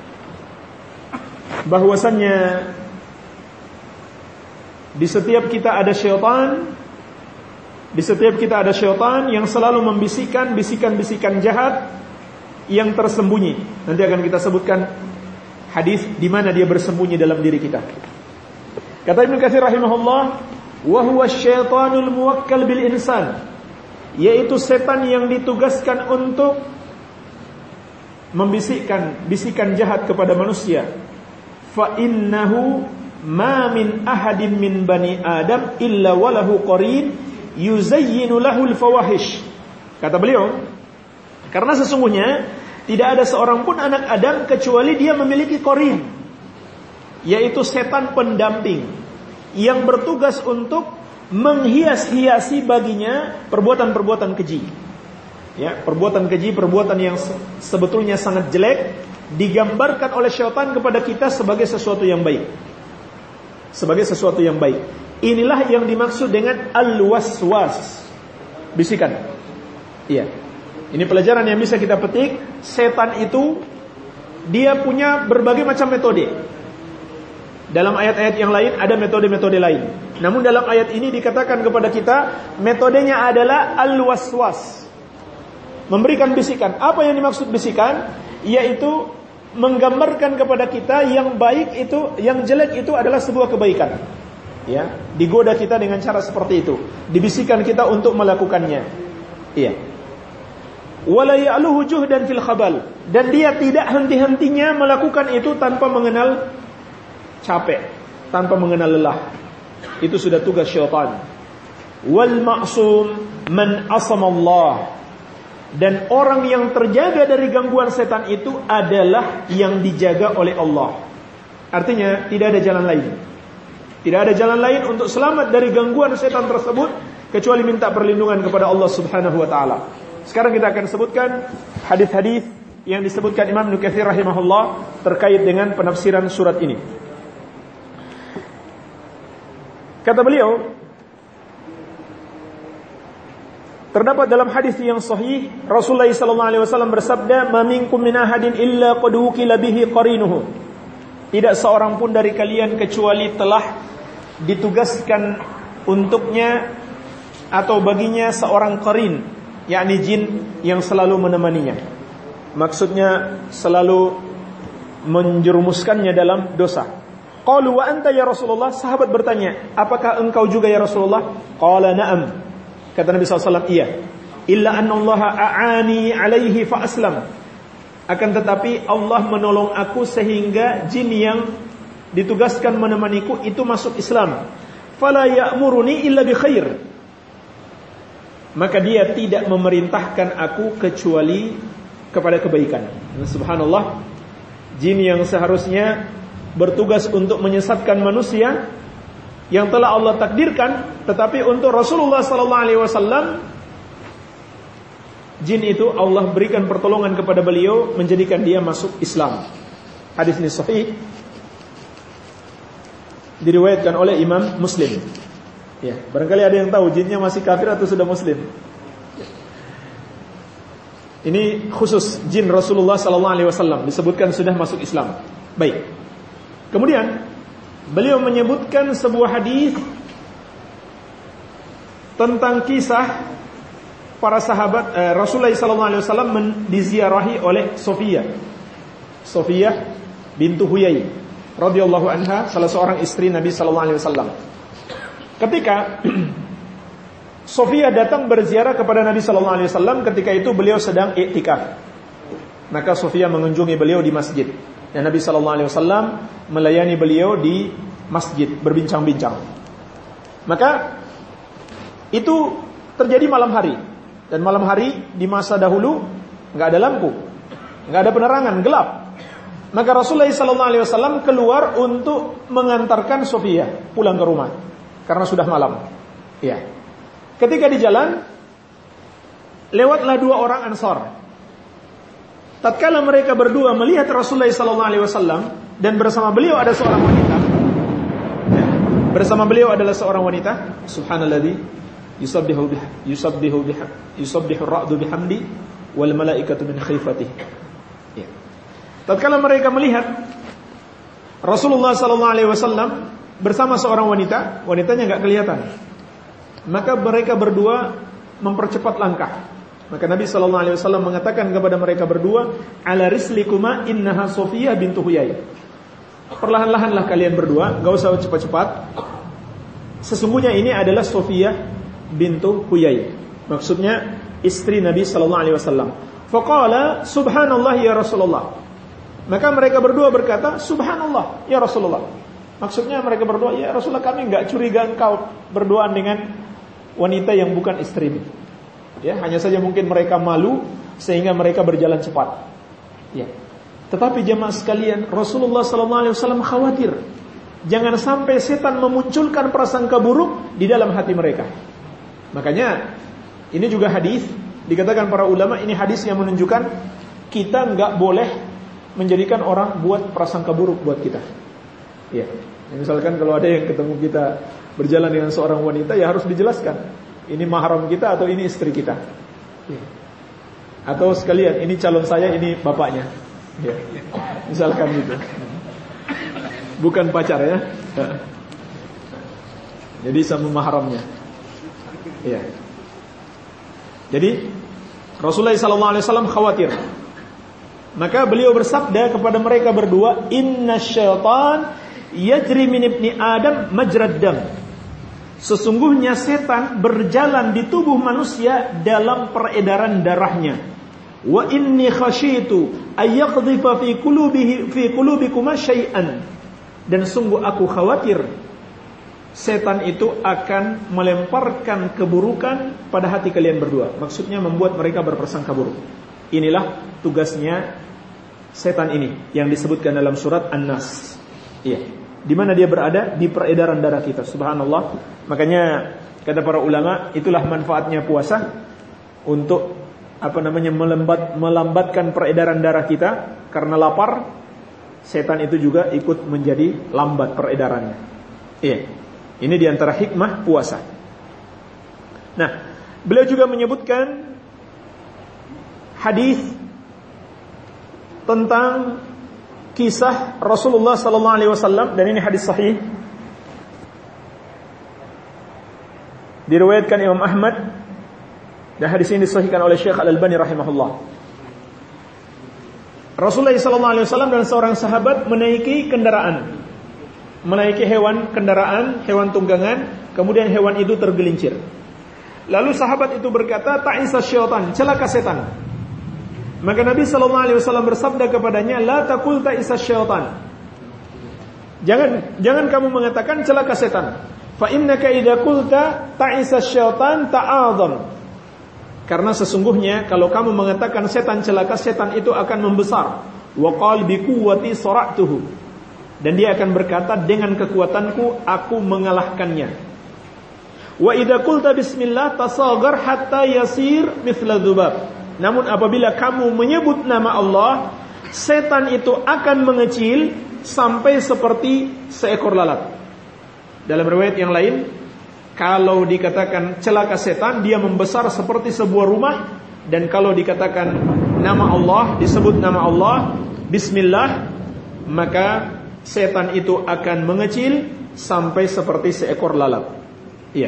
bahwasannya di setiap kita ada syaitan, di setiap kita ada syaitan yang selalu membisikkan bisikan-bisikan jahat yang tersembunyi. Nanti akan kita sebutkan hadis di mana dia bersembunyi dalam diri kita. Kata Ibnu Katsir rahimahullah, wa huwa syaitanul muwakkal bil insan, yaitu setan yang ditugaskan untuk membisikkan bisikan jahat kepada manusia. Fa innahu ma min ahadin min bani Adam illa walahu qarin yuzayyinu lahul fawahish. Kata beliau, karena sesungguhnya tidak ada seorang pun anak Adam kecuali dia memiliki qarin, yaitu setan pendamping yang bertugas untuk menghias-hiasi baginya perbuatan-perbuatan keji. Ya, perbuatan keji, perbuatan yang sebetulnya sangat jelek, digambarkan oleh syaitan kepada kita sebagai sesuatu yang baik. Sebagai sesuatu yang baik. Inilah yang dimaksud dengan al-waswas, bisikan. Iya. Ini pelajaran yang bisa kita petik. Setan itu dia punya berbagai macam metode. Dalam ayat-ayat yang lain ada metode-metode lain. Namun dalam ayat ini dikatakan kepada kita metodenya adalah al-waswas, memberikan bisikan. Apa yang dimaksud bisikan? Yaitu menggambarkan kepada kita yang baik itu, yang jelek itu adalah sebuah kebaikan. Ya, digoda kita dengan cara seperti itu, dibisikkan kita untuk melakukannya. Iya. Wala ya'luhu juhdan fil khabal, dan dia tidak henti-hentinya melakukan itu tanpa mengenal capek, tanpa mengenal lelah. Itu sudah tugas syaitan. Wal ma'sum man asama Allah, dan orang yang terjaga dari gangguan setan itu adalah yang dijaga oleh Allah. Artinya tidak ada jalan lain. Tidak ada jalan lain untuk selamat dari gangguan setan tersebut kecuali minta perlindungan kepada Allah Subhanahu wa taala. Sekarang kita akan sebutkan hadis-hadis yang disebutkan Imam Nukatsir rahimahullah terkait dengan penafsiran surat ini. Kata beliau, terdapat dalam hadis yang sahih Rasulullah sallallahu alaihi wasallam bersabda, "Ma minkum min ahadin illa qad wukila bihi qarinuhu." Tidak seorang pun dari kalian kecuali telah ditugaskan untuknya atau baginya seorang qarin, yakni jin yang selalu menemaninya. Maksudnya selalu menjerumuskannya dalam dosa. Qalu wa anta ya Rasulullah, sahabat bertanya, apakah engkau juga ya Rasulullah? Qala na'am. Kata Nabi SAW, iya. Illa anna Allah a'ani alaihi fa aslam. Akan tetapi Allah menolong aku sehingga jin yang ditugaskan menemaniku itu masuk Islam. Fala ya'muruni illa bi khair. Maka dia tidak memerintahkan aku kecuali kepada kebaikan. Subhanallah, jin yang seharusnya bertugas untuk menyesatkan manusia yang telah Allah takdirkan, tetapi untuk Rasulullah sallallahu alaihi wasallam, jin itu Allah berikan pertolongan kepada beliau menjadikan dia masuk Islam. Hadis ini sahih, diriwayatkan oleh Imam Muslim. Ya, barangkali ada yang tahu jinnya masih kafir atau sudah muslim. Ini khusus jin Rasulullah sallallahu alaihi wasallam disebutkan sudah masuk Islam. Baik. Kemudian beliau menyebutkan sebuah hadis tentang kisah para sahabat Rasulullah sallallahu alaihi wasallam diziarahi oleh Sofiyah bintu Huyai radhiyallahu anha, salah seorang istri Nabi sallallahu alaihi wasallam. Ketika Sofiyah datang berziarah kepada Nabi sallallahu alaihi wasallam, ketika itu beliau sedang iktikaf. Maka Sofiyah mengunjungi beliau di masjid. Dan Nabi sallallahu alaihi wasallam melayani beliau di masjid berbincang-bincang. Maka itu terjadi malam hari. Dan malam hari di masa dahulu enggak ada lampu, enggak ada penerangan, gelap. Maka Rasulullah sallallahu alaihi wasallam keluar untuk mengantarkan Sofiyah pulang ke rumah karena sudah malam. Ya. Ketika di jalan lewatlah dua orang Ansar. Tatkala mereka berdua melihat Rasulullah sallallahu alaihi wasallam dan bersama beliau ada seorang wanita. Ya. Bersama beliau adalah seorang wanita. Subhanalladzi yusabbihu ar-ra'du bihamdi wal malaikatu min khifatihi. Ya. Tatkala mereka melihat Rasulullah sallallahu alaihi wasallam bersama seorang wanita, wanitanya enggak kelihatan. Maka mereka berdua mempercepat langkah. Maka Nabi sallallahu alaihi wasallam mengatakan kepada mereka berdua, "Ala rislikuma innaha Sofiyah bintu Huyai." Perlahan-lahanlah kalian berdua, enggak usah cepat-cepat. Sesungguhnya ini adalah Sofiyah bintu Huyai. Maksudnya istri Nabi sallallahu alaihi wasallam. Faqala, "Subhanallah ya Rasulullah." Maka mereka berdua berkata, "Subhanallah ya Rasulullah." Maksudnya mereka berdua, "Ya Rasulullah, kami enggak curiga engkau berduaan dengan wanita yang bukan istrimu." Ya, hanya saja mungkin mereka malu sehingga mereka berjalan cepat. Ya. Tetapi jemaah sekalian, Rasulullah sallallahu alaihi wasallam khawatir jangan sampai setan memunculkan prasangka buruk di dalam hati mereka. Makanya ini juga hadis dikatakan para ulama, ini hadis yang menunjukkan kita enggak boleh menjadikan orang buat prasangka buruk buat kita. Ya. Misalkan kalau ada yang ketemu kita berjalan dengan seorang wanita, ya harus dijelaskan. Ini mahram kita atau ini istri kita. Ya. Atau sekalian, ini calon saya, ini bapaknya. Ya. Misalkan gitu. Bukan pacar ya. Jadi sama mahramnya. Ya. Jadi Rasulullah SAW khawatir. Maka beliau bersabda kepada mereka berdua, "Inna syaitan yajri min ibni Adam majrad dam." Sesungguhnya setan berjalan di tubuh manusia dalam peredaran darahnya. Wa inni khasyitu ayyaqdhifa fi qulubikuma syai'an. Dan sungguh aku khawatir setan itu akan melemparkan keburukan pada hati kalian berdua. Maksudnya membuat mereka berprasangka buruk. Inilah tugasnya setan ini yang disebutkan dalam surat An-Nas. Iya. Di mana dia berada? Di peredaran darah kita. Subhanallah. Makanya kata para ulama, itulah manfaatnya puasa untuk melambatkan peredaran darah kita. Karena lapar, setan itu juga ikut menjadi lambat peredarannya. Iya. Ini diantara hikmah puasa. Nah, beliau juga menyebutkan hadis tentang kisah Rasulullah sallallahu alaihi wasallam, dan ini hadis sahih Diriwayatkan Imam Ahmad dan hadis ini disahihkan oleh Syekh Al-Albani rahimahullah. Rasulullah SAW dan seorang sahabat menaiki kendaraan, menaiki kendaraan tunggangan, kemudian hewan itu tergelincir. Lalu sahabat itu berkata, ta'isa syaitan, celaka setan. Maka Nabi SAW bersabda kepadanya, la taqul ta'isa syaitan. Jangan kamu mengatakan celaka setan. Fa innaka idza qulta ta'isa syaitan ta'adzam. Karena sesungguhnya kalau kamu mengatakan setan celaka, setan itu akan membesar. Wa qal bi quwwati sara'tuhu. Dan dia akan berkata, dengan kekuatanku aku mengalahkannya. Wa idza qulta bismillah tasaghar hatta yasir mithla dzubab. Namun apabila kamu menyebut nama Allah, setan itu akan mengecil sampai seperti seekor lalat. Dalam riwayat yang lain, kalau dikatakan celaka setan, dia membesar seperti sebuah rumah. Dan kalau dikatakan nama Allah, disebut nama Allah, bismillah, maka setan itu akan mengecil sampai seperti seekor lalat. Iya.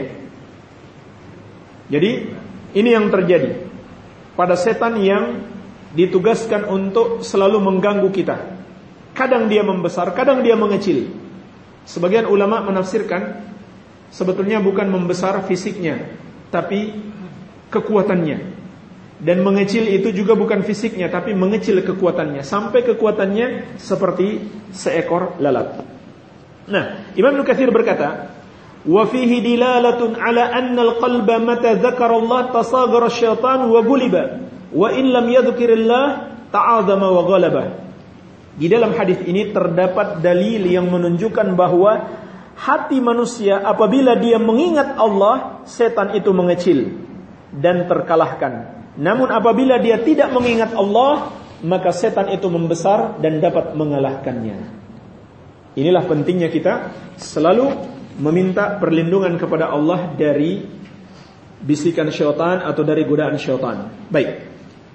Jadi ini yang terjadi pada setan yang ditugaskan untuk selalu mengganggu kita. Kadang dia membesar, kadang dia mengecil. Sebagian ulama menafsirkan sebetulnya bukan membesar fisiknya, tapi kekuatannya. Dan mengecil itu juga bukan fisiknya, tapi mengecil kekuatannya, sampai kekuatannya seperti seekor lalat. Nah, Imam Ibnu Katsir berkata, wa fihi dilalatun ala anna al-qalba mata dzakara Allah tasaghara asy-syaitan wa guliba wa in lam yadhkirillah ta'adzama wa ghalaba. Di dalam hadis ini terdapat dalil yang menunjukkan bahwa hati manusia apabila dia mengingat Allah, setan itu mengecil dan terkalahkan. Namun apabila dia tidak mengingat Allah, maka setan itu membesar dan dapat mengalahkannya. Inilah pentingnya kita selalu meminta perlindungan kepada Allah dari bisikan syaitan atau dari godaan syaitan. Baik.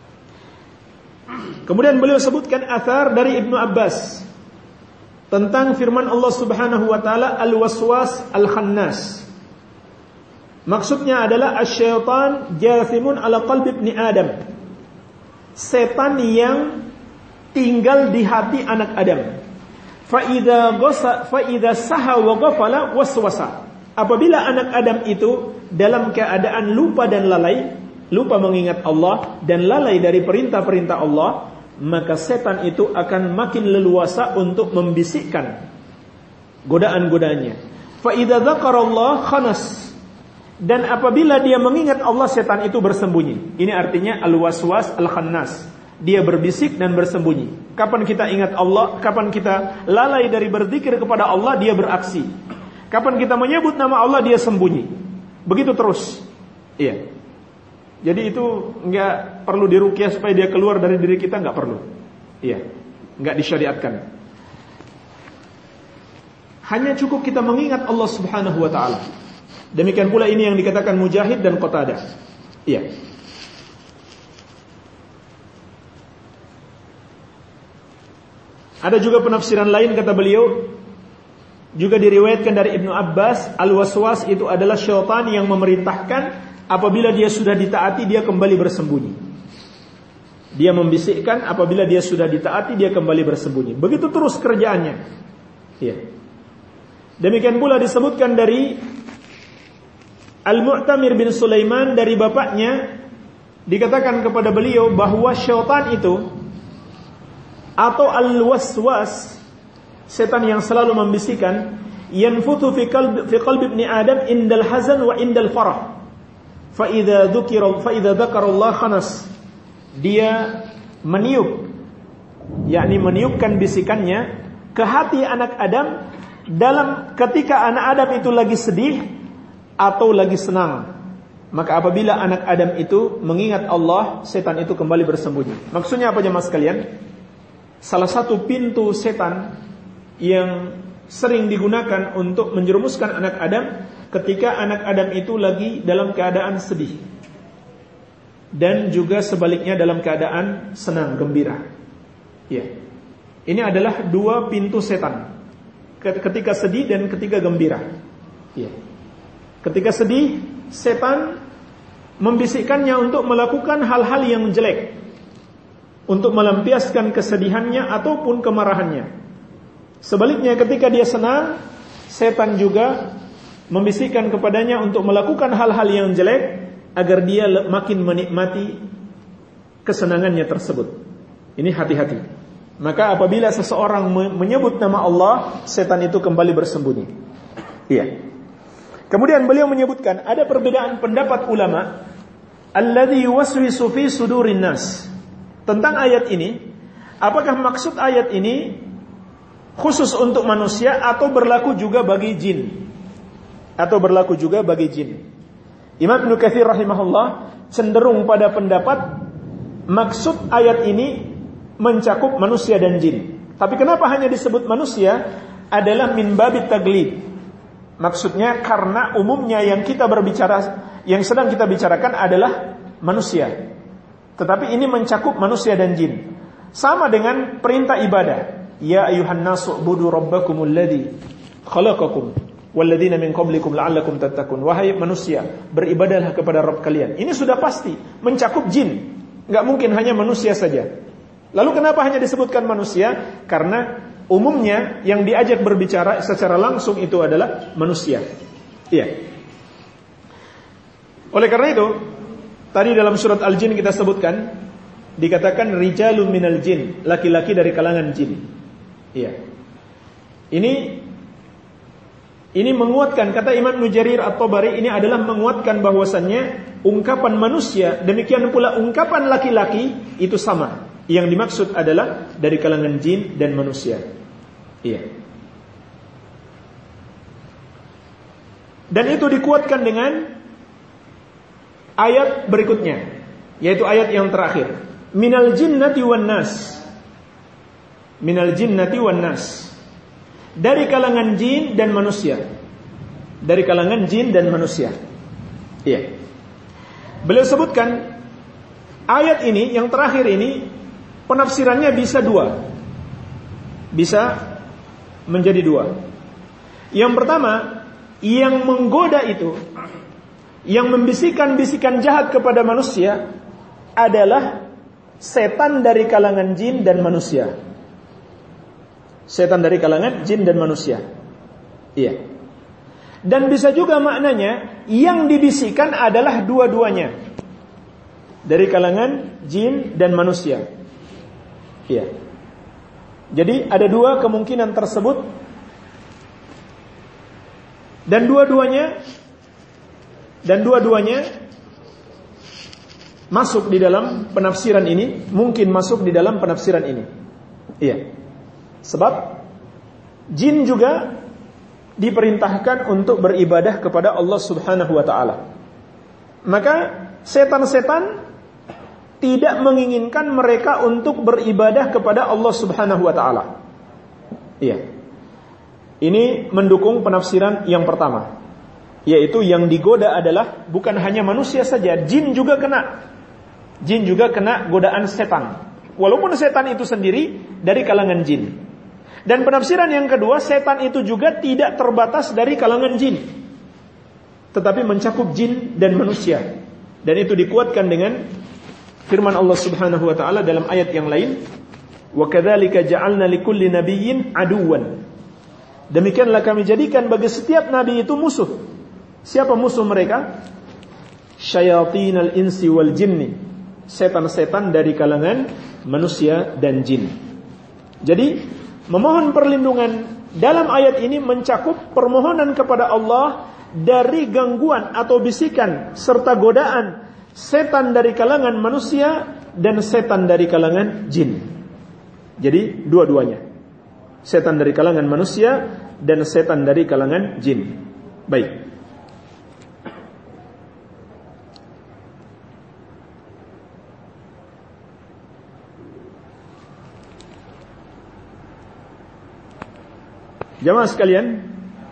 Kemudian beliau sebutkan athar dari Ibnu Abbas tentang firman Allah Subhanahu wa taala al-waswas al-khannas. Maksudnya adalah asy-syaitan jathimun ala qalbi ibni Adam. Setan yang tinggal di hati anak Adam. Fa idza saha wa ghafala waswasa. Apabila anak Adam itu dalam keadaan lupa dan lalai, lupa mengingat Allah dan lalai dari perintah-perintah Allah, maka setan itu akan makin leluasa untuk membisikkan godaan-godaannya. Fa idza dzakarallaha khanas. Dan apabila dia mengingat Allah, setan itu bersembunyi. Ini artinya al-waswas al-khannas. Dia berbisik dan bersembunyi. Kapan kita ingat Allah, kapan kita lalai dari berzikir kepada Allah, dia beraksi. Kapan kita menyebut nama Allah, dia sembunyi. Begitu terus. Iya. Jadi itu enggak perlu diruqyah supaya dia keluar dari diri kita, enggak perlu. Iya. Enggak disyariatkan. Hanya cukup kita mengingat Allah Subhanahu wa taala. Demikian pula ini yang dikatakan Mujahid dan Qatadah. Iya. Ada juga penafsiran lain kata beliau, juga diriwayatkan dari Ibnu Abbas, al-waswas itu adalah syaitan yang memerintahkan apabila dia sudah ditaati dia kembali bersembunyi. Dia membisikkan, apabila dia sudah ditaati dia kembali bersembunyi. Begitu terus kerjaannya. Iya. Demikian pula disebutkan dari Al-Mu'tamir bin Sulaiman dari bapaknya, dikatakan kepada beliau bahwa syaitan itu atau al-waswas, setan yang selalu membisikkan, yanfuthu fi qalbi ibni Adam indal hazan wa indal farah. Fa idza dzakara Allah khanas. Dia meniup, yakni meniupkan bisikannya ke hati anak Adam dalam ketika anak Adam itu lagi sedih atau lagi senang. Maka apabila anak Adam itu mengingat Allah, setan itu kembali bersembunyi. Maksudnya apa jemaah sekalian? Salah satu pintu setan yang sering digunakan untuk menjerumuskan anak Adam ketika anak Adam itu lagi dalam keadaan sedih, dan juga sebaliknya dalam keadaan senang, gembira. Ya. Ini adalah dua pintu setan, ketika sedih dan ketika gembira. Ya. Ketika sedih, setan membisikkannya untuk melakukan hal-hal yang jelek, untuk melampiaskan kesedihannya ataupun kemarahannya. Sebaliknya ketika dia senang, setan juga membisikkan kepadanya untuk melakukan hal-hal yang jelek agar dia makin menikmati kesenangannya tersebut. Ini hati-hati. Maka apabila seseorang menyebut nama Allah, setan itu kembali bersembunyi. Iya. Kemudian beliau menyebutkan ada perbedaan pendapat ulama alladzi yuwaswisu fi sudurin nas tentang ayat ini. Apakah maksud ayat ini khusus untuk manusia atau berlaku juga bagi jin? Imam Ibnu Katsir rahimahullah cenderung pada pendapat maksud ayat ini mencakup manusia dan jin. Tapi kenapa hanya disebut manusia? Adalah min babit taglib. Maksudnya karena umumnya yang sedang kita bicarakan adalah manusia. Tetapi ini mencakup manusia dan jin. Sama dengan perintah ibadah. Ya ayuhan nasu budu rabbakumul ladzi khalaqakum walladzina min qablikum la'allakum tattaqun. Wahai manusia, beribadahlah kepada Rabb kalian. Ini sudah pasti mencakup jin. Enggak mungkin hanya manusia saja. Lalu kenapa hanya disebutkan manusia? Karena umumnya yang diajak berbicara secara langsung itu adalah manusia. Iya. Oleh karena itu, tadi dalam surat Al-Jin kita sebutkan, dikatakan rijalun minal jin, laki-laki dari kalangan jin. Iya. Ini menguatkan, kata Imam Nujarir At-Tabari, ini adalah menguatkan bahwasannya ungkapan manusia, demikian pula ungkapan laki-laki itu sama. Yang dimaksud adalah dari kalangan jin dan manusia. Iya. Dan itu dikuatkan dengan ayat berikutnya, yaitu ayat yang terakhir. Minal jinnati wan nas. Minal jinnati wan nas. Dari kalangan jin dan manusia. Dari kalangan jin dan manusia. Iya. Beliau sebutkan ayat ini yang terakhir ini penafsirannya bisa dua. Bisa menjadi dua. Yang pertama, yang menggoda itu, yang membisikkan bisikan jahat kepada manusia adalah setan dari kalangan jin dan manusia. Setan dari kalangan jin dan manusia. Iya. Dan bisa juga maknanya yang dibisikkan adalah dua-duanya, dari kalangan jin dan manusia. Iya. Jadi ada dua kemungkinan tersebut, dan dua-duanya masuk di dalam penafsiran ini, mungkin masuk di dalam penafsiran ini. Iya. Sebab jin juga diperintahkan untuk beribadah kepada Allah Subhanahu wa taala. Maka setan-setan tidak menginginkan mereka untuk beribadah kepada Allah Subhanahu wa taala. Iya. Ini mendukung penafsiran yang pertama, yaitu yang digoda adalah bukan hanya manusia saja, jin juga kena. Jin juga kena godaan setan. Walaupun setan itu sendiri dari kalangan jin. Dan penafsiran yang kedua, setan itu juga tidak terbatas dari kalangan jin, tetapi mencakup jin dan manusia. Dan itu dikuatkan dengan firman Allah Subhanahu wa taala dalam ayat yang lain, "Wa kadzalika ja'alna likulli nabiyyin aduwan." Demikianlah kami jadikan bagi setiap nabi itu musuh. Siapa musuh mereka? Syayatinal insi wal jinni. Setan-setan dari kalangan manusia dan jin. Jadi memohon perlindungan dalam ayat ini mencakup permohonan kepada Allah dari gangguan atau bisikan serta godaan setan dari kalangan manusia dan setan dari kalangan jin. Jadi dua-duanya, setan dari kalangan manusia dan setan dari kalangan jin. Baik. Jamaah sekalian,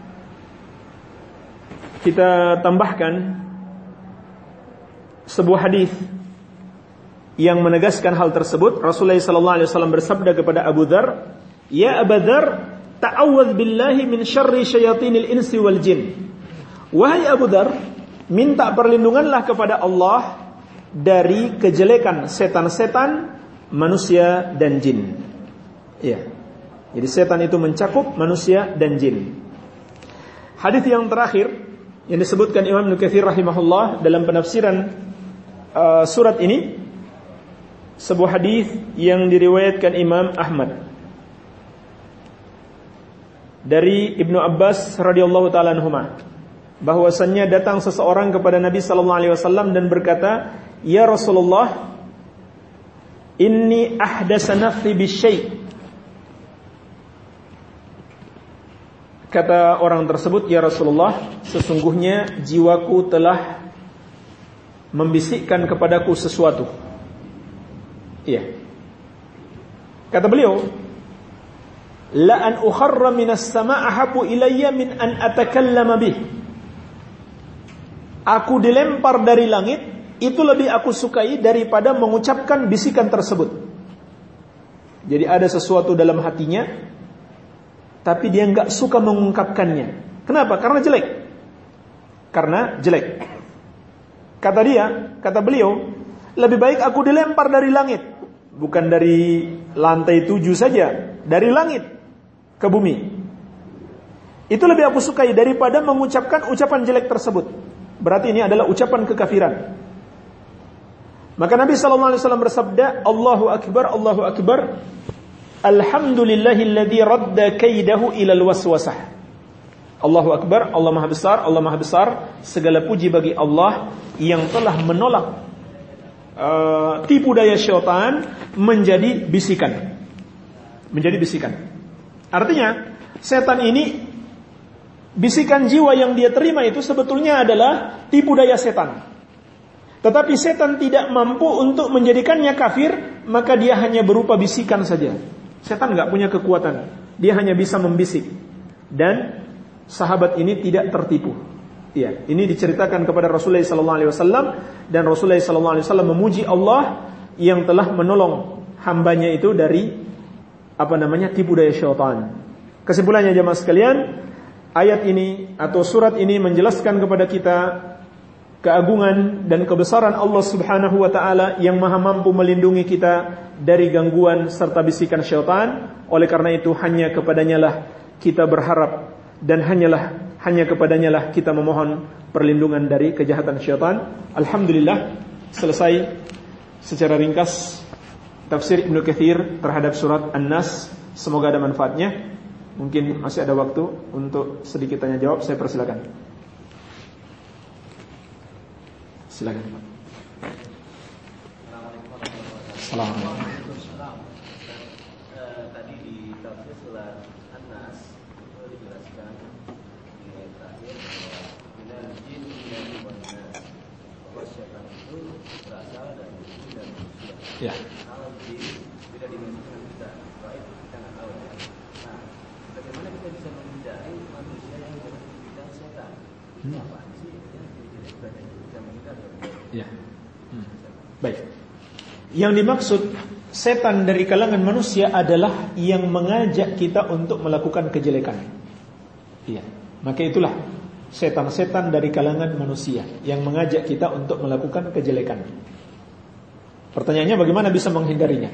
kita tambahkan sebuah hadis yang menegaskan hal tersebut. Rasulullah SAW bersabda kepada Abu Dzar, "Ya Abu Dzar, ta'awwadz billahi min syarri syayatinil insi wal jin." Wahai Abu Dzar, minta perlindunganlah kepada Allah dari kejelekan setan-setan, manusia dan jin. Ya. Jadi setan itu mencakup manusia dan jin. Hadis yang terakhir yang disebutkan Imam Ibnu Katsir rahimahullah dalam penafsiran surat ini, sebuah hadis yang diriwayatkan Imam Ahmad dari Ibnu Abbas radhiyallahu taala anhuma, bahwasannya datang seseorang kepada Nabi sallallahu alaihi wasallam dan berkata, "Ya Rasulullah, inni ahdasa nafsi bisyai'." Kata orang tersebut, "Ya Rasulullah, sesungguhnya jiwaku telah membisikkan kepadaku sesuatu." Iya. Kata beliau, "La an ukharra minas sama' ahabbu ilayya min an atakallama bih." Aku dilempar dari langit, itu lebih aku sukai daripada mengucapkan bisikan tersebut. Jadi ada sesuatu dalam hatinya, tapi dia enggak suka mengungkapkannya. Kenapa? Karena jelek. Karena jelek. Kata beliau, lebih baik aku dilempar dari langit, bukan dari lantai 7 saja, dari langit ke bumi. Itu lebih aku sukai daripada mengucapkan ucapan jelek tersebut. Berarti ini adalah ucapan kekafiran. Maka Nabi sallallahu alaihi wasallam bersabda, "Allahu akbar, Allahu akbar. Alhamdulillahilladzi radda kaidahu ilal waswasah." Allahu akbar, Allah Maha besar, Allah Maha besar. Segala puji bagi Allah yang telah menolak tipu daya syaitan menjadi bisikan. Menjadi bisikan. Artinya, setan ini, bisikan jiwa yang dia terima itu sebetulnya adalah tipu daya setan. Tetapi setan tidak mampu untuk menjadikannya kafir, maka dia hanya berupa bisikan saja. Setan enggak punya kekuatan, dia hanya bisa membisik. Dan sahabat ini tidak tertipu. Ya, ini diceritakan kepada Rasulullah SAW, dan Rasulullah SAW memuji Allah yang telah menolong hambanya itu dari tipu daya syaitan. Kesimpulannya jemaah sekalian, ayat ini atau surat ini menjelaskan kepada kita keagungan dan kebesaran Allah Subhanahu wa taala yang Maha mampu melindungi kita dari gangguan serta bisikan syaitan. Oleh karena itu hanya kepadanya lah kita berharap, dan hanya kepadanya lah kita memohon perlindungan dari kejahatan syaitan. Alhamdulillah, selesai secara ringkas tafsir Ibnu Katsir terhadap surat An-Nas. Semoga ada manfaatnya. Mungkin masih ada waktu untuk sedikit tanya jawab, saya persilakan. Silakan. Assalamualaikum. Tadi di tafsir surat An-Nas itu dijelaskan di ayat terakhir bahwa minal jin wal nas, bahwa syaitan itu berasal dari jin dan manusia. Ya. Kalau jin beda dimensi dengan kita, baik kita nggak tahu ya. Nah, bagaimana kita bisa menghindari manusia yang menjadikan setan? Apa sih yang jadi badan kita menghindari? Ya. Baik. Yang dimaksud setan dari kalangan manusia adalah yang mengajak kita untuk melakukan kejelekan. Iya. Maka itulah setan-setan dari kalangan manusia yang mengajak kita untuk melakukan kejelekan. Pertanyaannya bagaimana bisa menghindarinya?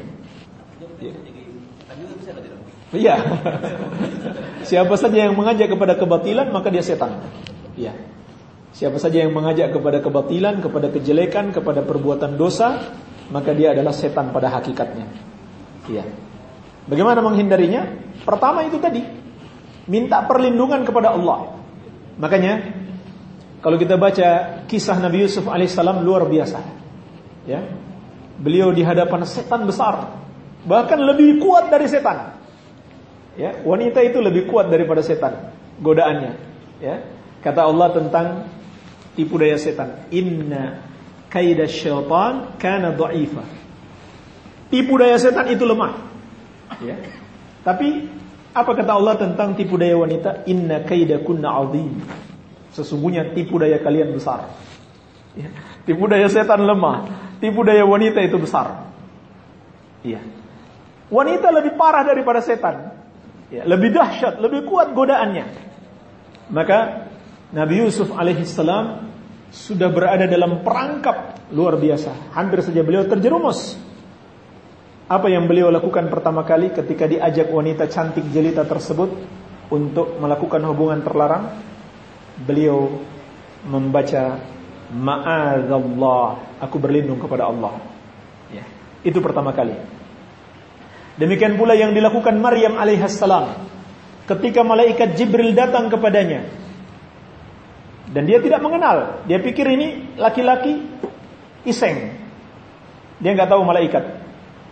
Iya. Siapa saja yang mengajak kepada kebatilan maka dia setan. Iya. Siapa saja yang mengajak kepada kebatilan, kepada kejelekan, kepada perbuatan dosa, maka dia adalah setan pada hakikatnya. Iya. Bagaimana menghindarinya? Pertama itu tadi, minta perlindungan kepada Allah. Makanya kalau kita baca kisah Nabi Yusuf alaihissalam luar biasa. Ya. Beliau di hadapan setan besar, bahkan lebih kuat dari setan. Ya, wanita itu lebih kuat daripada setan godaannya. Ya. Kata Allah tentang tipu daya setan, inna kaida syaitan kana dha'ifa. Tipu daya setan itu lemah. Ya. Tapi apa kata Allah tentang tipu daya wanita? Inna kaidakunna 'azim. Sesungguhnya tipu daya kalian besar. Ya. Tipu daya setan lemah, tipu daya wanita itu besar. Iya. Wanita lebih parah daripada setan. Ya, lebih dahsyat, lebih kuat godaannya. Maka Nabi Yusuf alaihissalam sudah berada dalam perangkap luar biasa. Hampir saja beliau terjerumus. Apa yang beliau lakukan pertama kali ketika diajak wanita cantik jelita tersebut untuk melakukan hubungan terlarang? Beliau membaca ma'adzallah, aku berlindung kepada Allah. Ya, itu pertama kali. Demikian pula yang dilakukan Maryam alaihissalam ketika malaikat Jibril datang kepadanya. Dan dia tidak mengenal, dia pikir ini laki-laki iseng. Dia nggak tahu malaikat.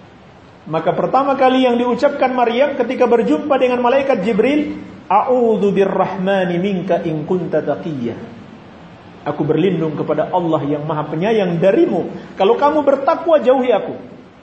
Maka pertama kali yang diucapkan Maryam ketika berjumpa dengan malaikat Jibril, a'udzu birrahmani minka in kunta taqiyyah. Aku berlindung kepada Allah yang Maha Penyayang darimu. Kalau kamu bertakwa, jauhi aku.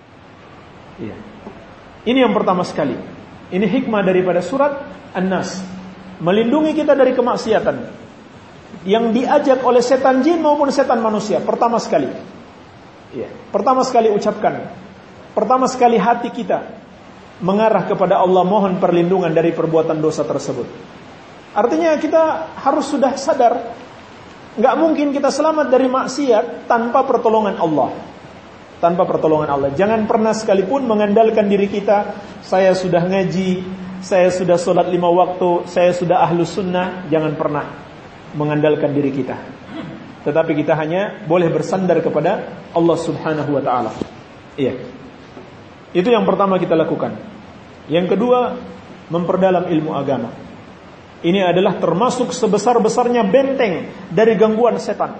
Iya. Ini yang pertama sekali. Ini hikmah daripada surat An-Nas, melindungi kita dari kemaksiatan yang diajak oleh setan jin maupun setan manusia. Pertama sekali. Iya. Pertama sekali ucapkan. Pertama sekali hati kita mengarah kepada Allah, mohon perlindungan dari perbuatan dosa tersebut. Artinya kita harus sudah sadar, gak mungkin kita selamat dari maksiat tanpa pertolongan Allah. Tanpa pertolongan Allah. Jangan pernah sekalipun mengandalkan diri kita, saya sudah ngaji, saya sudah sholat 5 waktu, saya sudah ahlus sunnah. Jangan pernah mengandalkan diri kita. Tetapi kita hanya boleh bersandar kepada Allah subhanahu wa ta'ala. Iya. Itu yang pertama kita lakukan. Yang kedua, memperdalam ilmu agama. Ini adalah termasuk sebesar-besarnya benteng dari gangguan setan.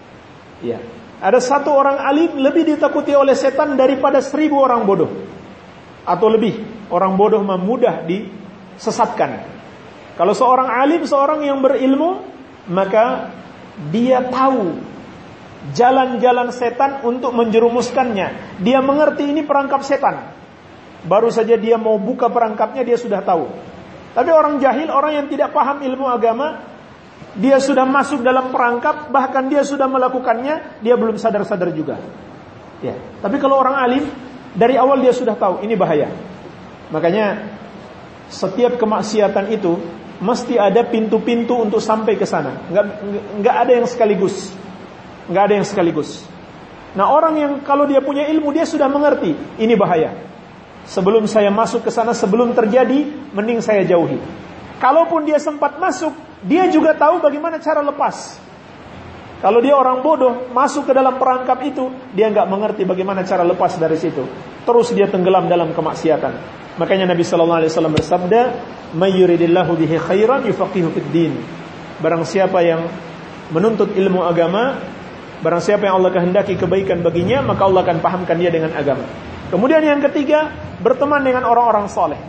Ya. Ada satu orang alim lebih ditakuti oleh setan daripada 1000 orang bodoh. Atau lebih. Orang bodoh mudah disesatkan. Kalau seorang alim, seorang yang berilmu, maka dia tahu jalan-jalan setan untuk menjerumuskannya. Dia mengerti ini perangkap setan. Baru saja dia mau buka perangkapnya, dia sudah tahu. Tapi orang jahil, orang yang tidak paham ilmu agama, dia sudah masuk dalam perangkap, bahkan dia sudah melakukannya, dia belum sadar-sadar juga. Ya. Tapi kalau orang alim, dari awal dia sudah tahu ini bahaya. Makanya setiap kemaksiatan itu mesti ada pintu-pintu untuk sampai ke sana. Enggak ada yang sekaligus. Nggak ada yang sekaligus. Nah, orang yang kalau dia punya ilmu, dia sudah mengerti ini bahaya. Sebelum saya masuk ke sana, sebelum terjadi, mending saya jauhi. Kalaupun dia sempat masuk, dia juga tahu bagaimana cara lepas. Kalau dia orang bodoh, masuk ke dalam perangkap itu, dia nggak mengerti bagaimana cara lepas dari situ. Terus dia tenggelam dalam kemaksiatan. Makanya Nabi sallallahu alaihi wasallam bersabda, "May yuridillahu bihi khairan yufaqihu fid din." Barang siapa yang menuntut ilmu agama, barang siapa yang Allah kehendaki kebaikan baginya, maka Allah akan pahamkan dia dengan agama. Kemudian yang ketiga, berteman dengan orang-orang saleh.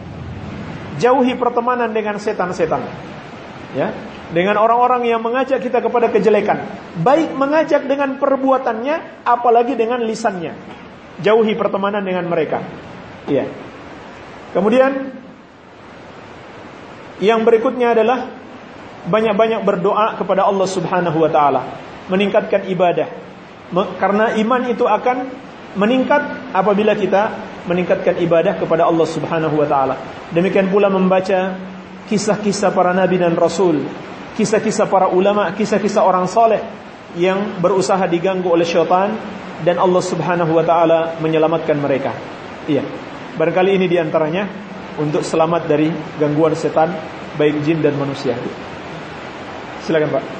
Jauhi pertemanan dengan setan-setan. Ya, dengan orang-orang yang mengajak kita kepada kejelekan. Baik mengajak dengan perbuatannya, apalagi dengan lisannya. Jauhi pertemanan dengan mereka. Iya. Kemudian yang berikutnya adalah banyak-banyak berdoa kepada Allah Subhanahu wa taala, meningkatkan ibadah. Karena iman itu akan meningkat apabila kita meningkatkan ibadah kepada Allah Subhanahu wa taala. Demikian pula membaca kisah-kisah para nabi dan rasul, kisah-kisah para ulama, kisah-kisah orang saleh yang berusaha diganggu oleh syaitan dan Allah Subhanahu wa taala menyelamatkan mereka. Iya. Barangkali ini diantaranya untuk selamat dari gangguan setan baik jin dan manusia. Silakan, Pak.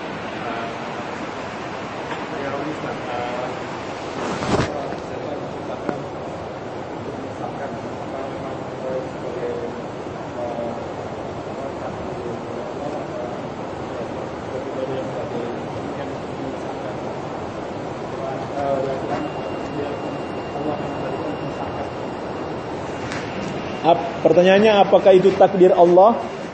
Pertanyaannya, apakah itu takdir Allah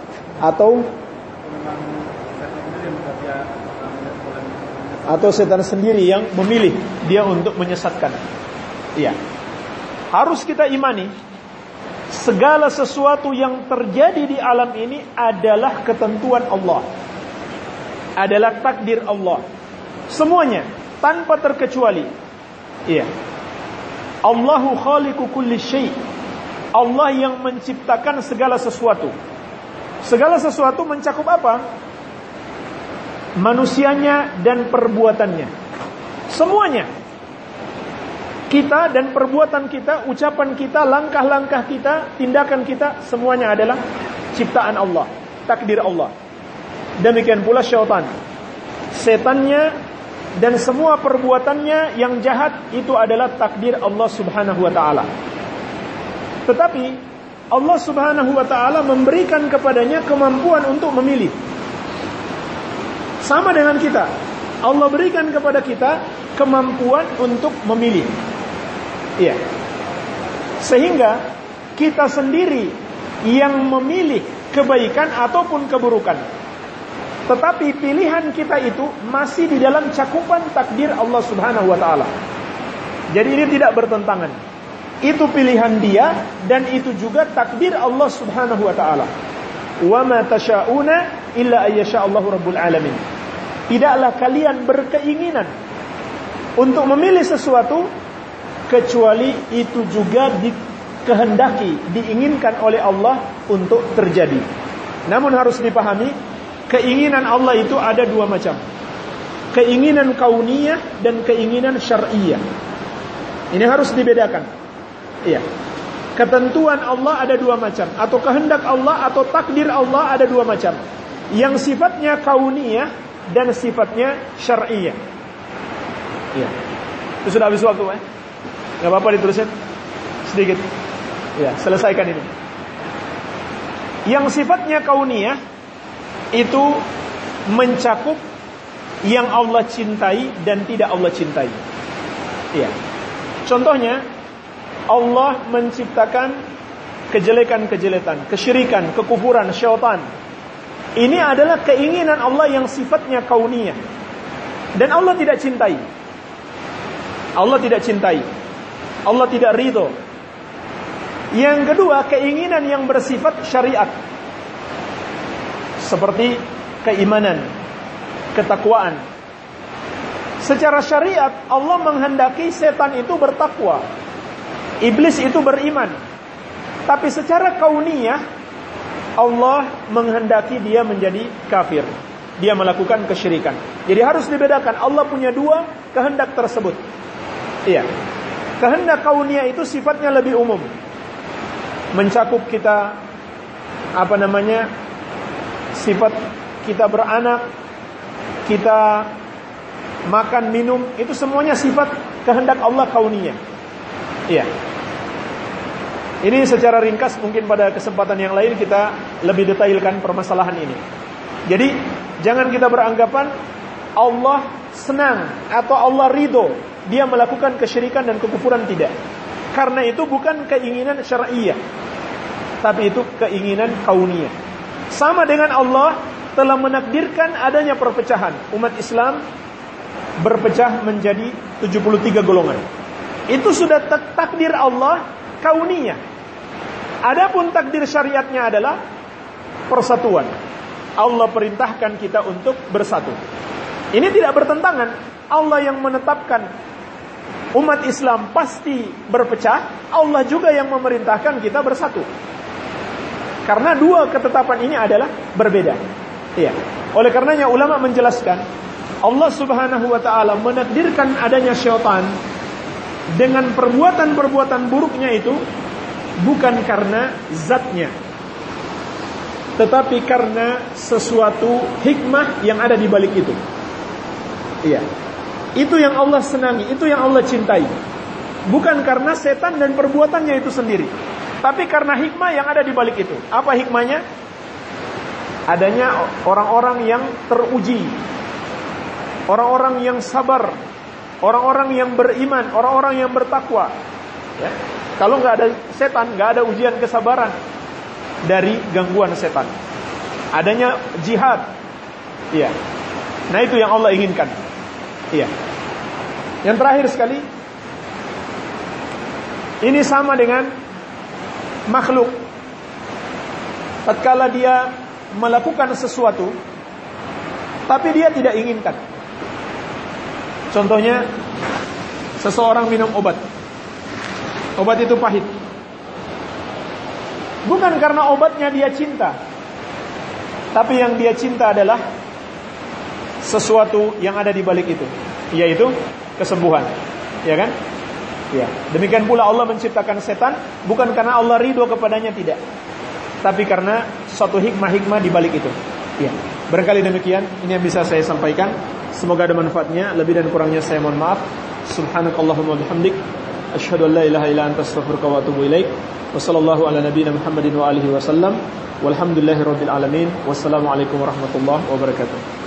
atau setan sendiri yang memilih dia untuk menyesatkan? Iya. Harus kita imani segala sesuatu yang terjadi di alam ini adalah ketentuan Allah, adalah takdir Allah. Semuanya tanpa terkecuali. Iya. Allahu khaliqu kulli syai'. Allah yang menciptakan segala sesuatu. Segala sesuatu mencakup apa? manusianya dan perbuatannya. Semuanya. Kita dan perbuatan kita, ucapan kita, langkah-langkah kita, tindakan kita, semuanya adalah ciptaan Allah, takdir Allah. Demikian pula syaitan. Setannya dan semua perbuatannya yang jahat itu adalah takdir Allah Subhanahu wa taala. Tetapi Allah Subhanahu wa taala memberikan kepadanya kemampuan untuk memilih. Sama dengan kita. Allah berikan kepada kita kemampuan untuk memilih. Iya. Sehingga kita sendiri yang memilih kebaikan ataupun keburukan. Tetapi pilihan kita itu masih di dalam cakupan takdir Allah Subhanahu wa taala. Jadi ini tidak bertentangan. Itu pilihan dia dan itu juga takdir Allah Subhanahu wa taala. Wa ma tasyauna illa ayyasha Allahu rabbul alamin. Tidaklah kalian berkeinginan untuk memilih sesuatu kecuali itu juga dikehendaki, diinginkan oleh Allah untuk terjadi. Namun harus dipahami, keinginan Allah itu ada dua macam. Keinginan kauniyah dan keinginan syar'iyah. Ini harus dibedakan. Iya. Ketentuan Allah ada dua macam, atau kehendak Allah atau takdir Allah ada dua macam. Yang sifatnya kauniyah dan sifatnya syar'iyah. Iya. Itu sudah habis waktu, Gak apa-apa diterusin sedikit. Ya, selesaikan ini. Yang sifatnya kauniyah itu mencakup yang Allah cintai dan tidak Allah cintai. Iya. Contohnya, Allah menciptakan kejelekan-kejelekan, kesyirikan, kekufuran, syaitan. Ini adalah keinginan Allah yang sifatnya kauniyah. Dan Allah tidak cintai. Allah tidak cintai. Allah tidak ridho. Yang kedua, keinginan yang bersifat syariat. Seperti keimanan, ketakwaan. Secara syariat, Allah menghendaki setan itu bertakwa, iblis itu beriman. Tapi secara kauniyah, Allah menghendaki dia menjadi kafir, dia melakukan kesyirikan. Jadi harus dibedakan, Allah punya dua kehendak tersebut. Iya. Kehendak kauniyah itu sifatnya lebih umum, mencakup kita sifat kita beranak, kita makan, minum, itu semuanya sifat kehendak Allah kauniyah. Iya. Ini secara ringkas, mungkin pada kesempatan yang lain kita lebih detailkan permasalahan ini. Jadi jangan kita beranggapan Allah senang atau Allah ridho dia melakukan kesyirikan dan kekufuran, tidak. Karena itu bukan keinginan syar'iyah, tapi itu keinginan kauniyah. Sama dengan Allah telah menakdirkan adanya perpecahan. Umat Islam berpecah menjadi 73 golongan. Itu sudah takdir Allah kauniyah. Adapun takdir syariatnya adalah persatuan. Allah perintahkan kita untuk bersatu. Ini tidak bertentangan. Allah yang menetapkan umat Islam pasti berpecah, Allah juga yang memerintahkan kita bersatu. Karena dua ketetapan ini adalah berbeda. Iya. Oleh karenanya ulama menjelaskan, Allah Subhanahu wa taala menakdirkan adanya syaitan dengan perbuatan-perbuatan buruknya itu bukan karena zatnya, tetapi karena sesuatu hikmah yang ada di balik itu. Iya. Itu yang Allah senangi, itu yang Allah cintai. Bukan karena setan dan perbuatannya itu sendiri, tapi karena hikmah yang ada di balik itu. Apa hikmahnya? Adanya orang-orang yang teruji, orang-orang yang sabar, orang-orang yang beriman, orang-orang yang bertakwa. Ya. Kalau nggak ada setan, nggak ada ujian kesabaran dari gangguan setan. Adanya jihad. Iya. Nah itu yang Allah inginkan. Iya. Yang terakhir sekali, ini sama dengan makhluk. Tatkala dia melakukan sesuatu, tapi dia tidak inginkan. Contohnya, seseorang minum obat. Obat itu pahit. Bukan karena obatnya dia cinta, tapi yang dia cinta adalah sesuatu yang ada di balik itu, yaitu kesembuhan, ya kan? Ya. Demikian pula Allah menciptakan setan bukan karena Allah ridho kepadanya, tidak, tapi karena suatu hikmah di balik itu. Ya. Barangkali demikian, ini yang bisa saya sampaikan. Semoga ada manfaatnya. Lebih dan kurangnya saya mohon maaf. Subhanakallahumma bihamdik, asyhadu an la ilaha illa anta astaghfiruka wa atubu ilaik. Wa sallallahu ala nabiyyina Muhammadin wa alihi wasallam. Walhamdulillahirabbil alamin. Wassalamualaikum warahmatullahi wabarakatuh.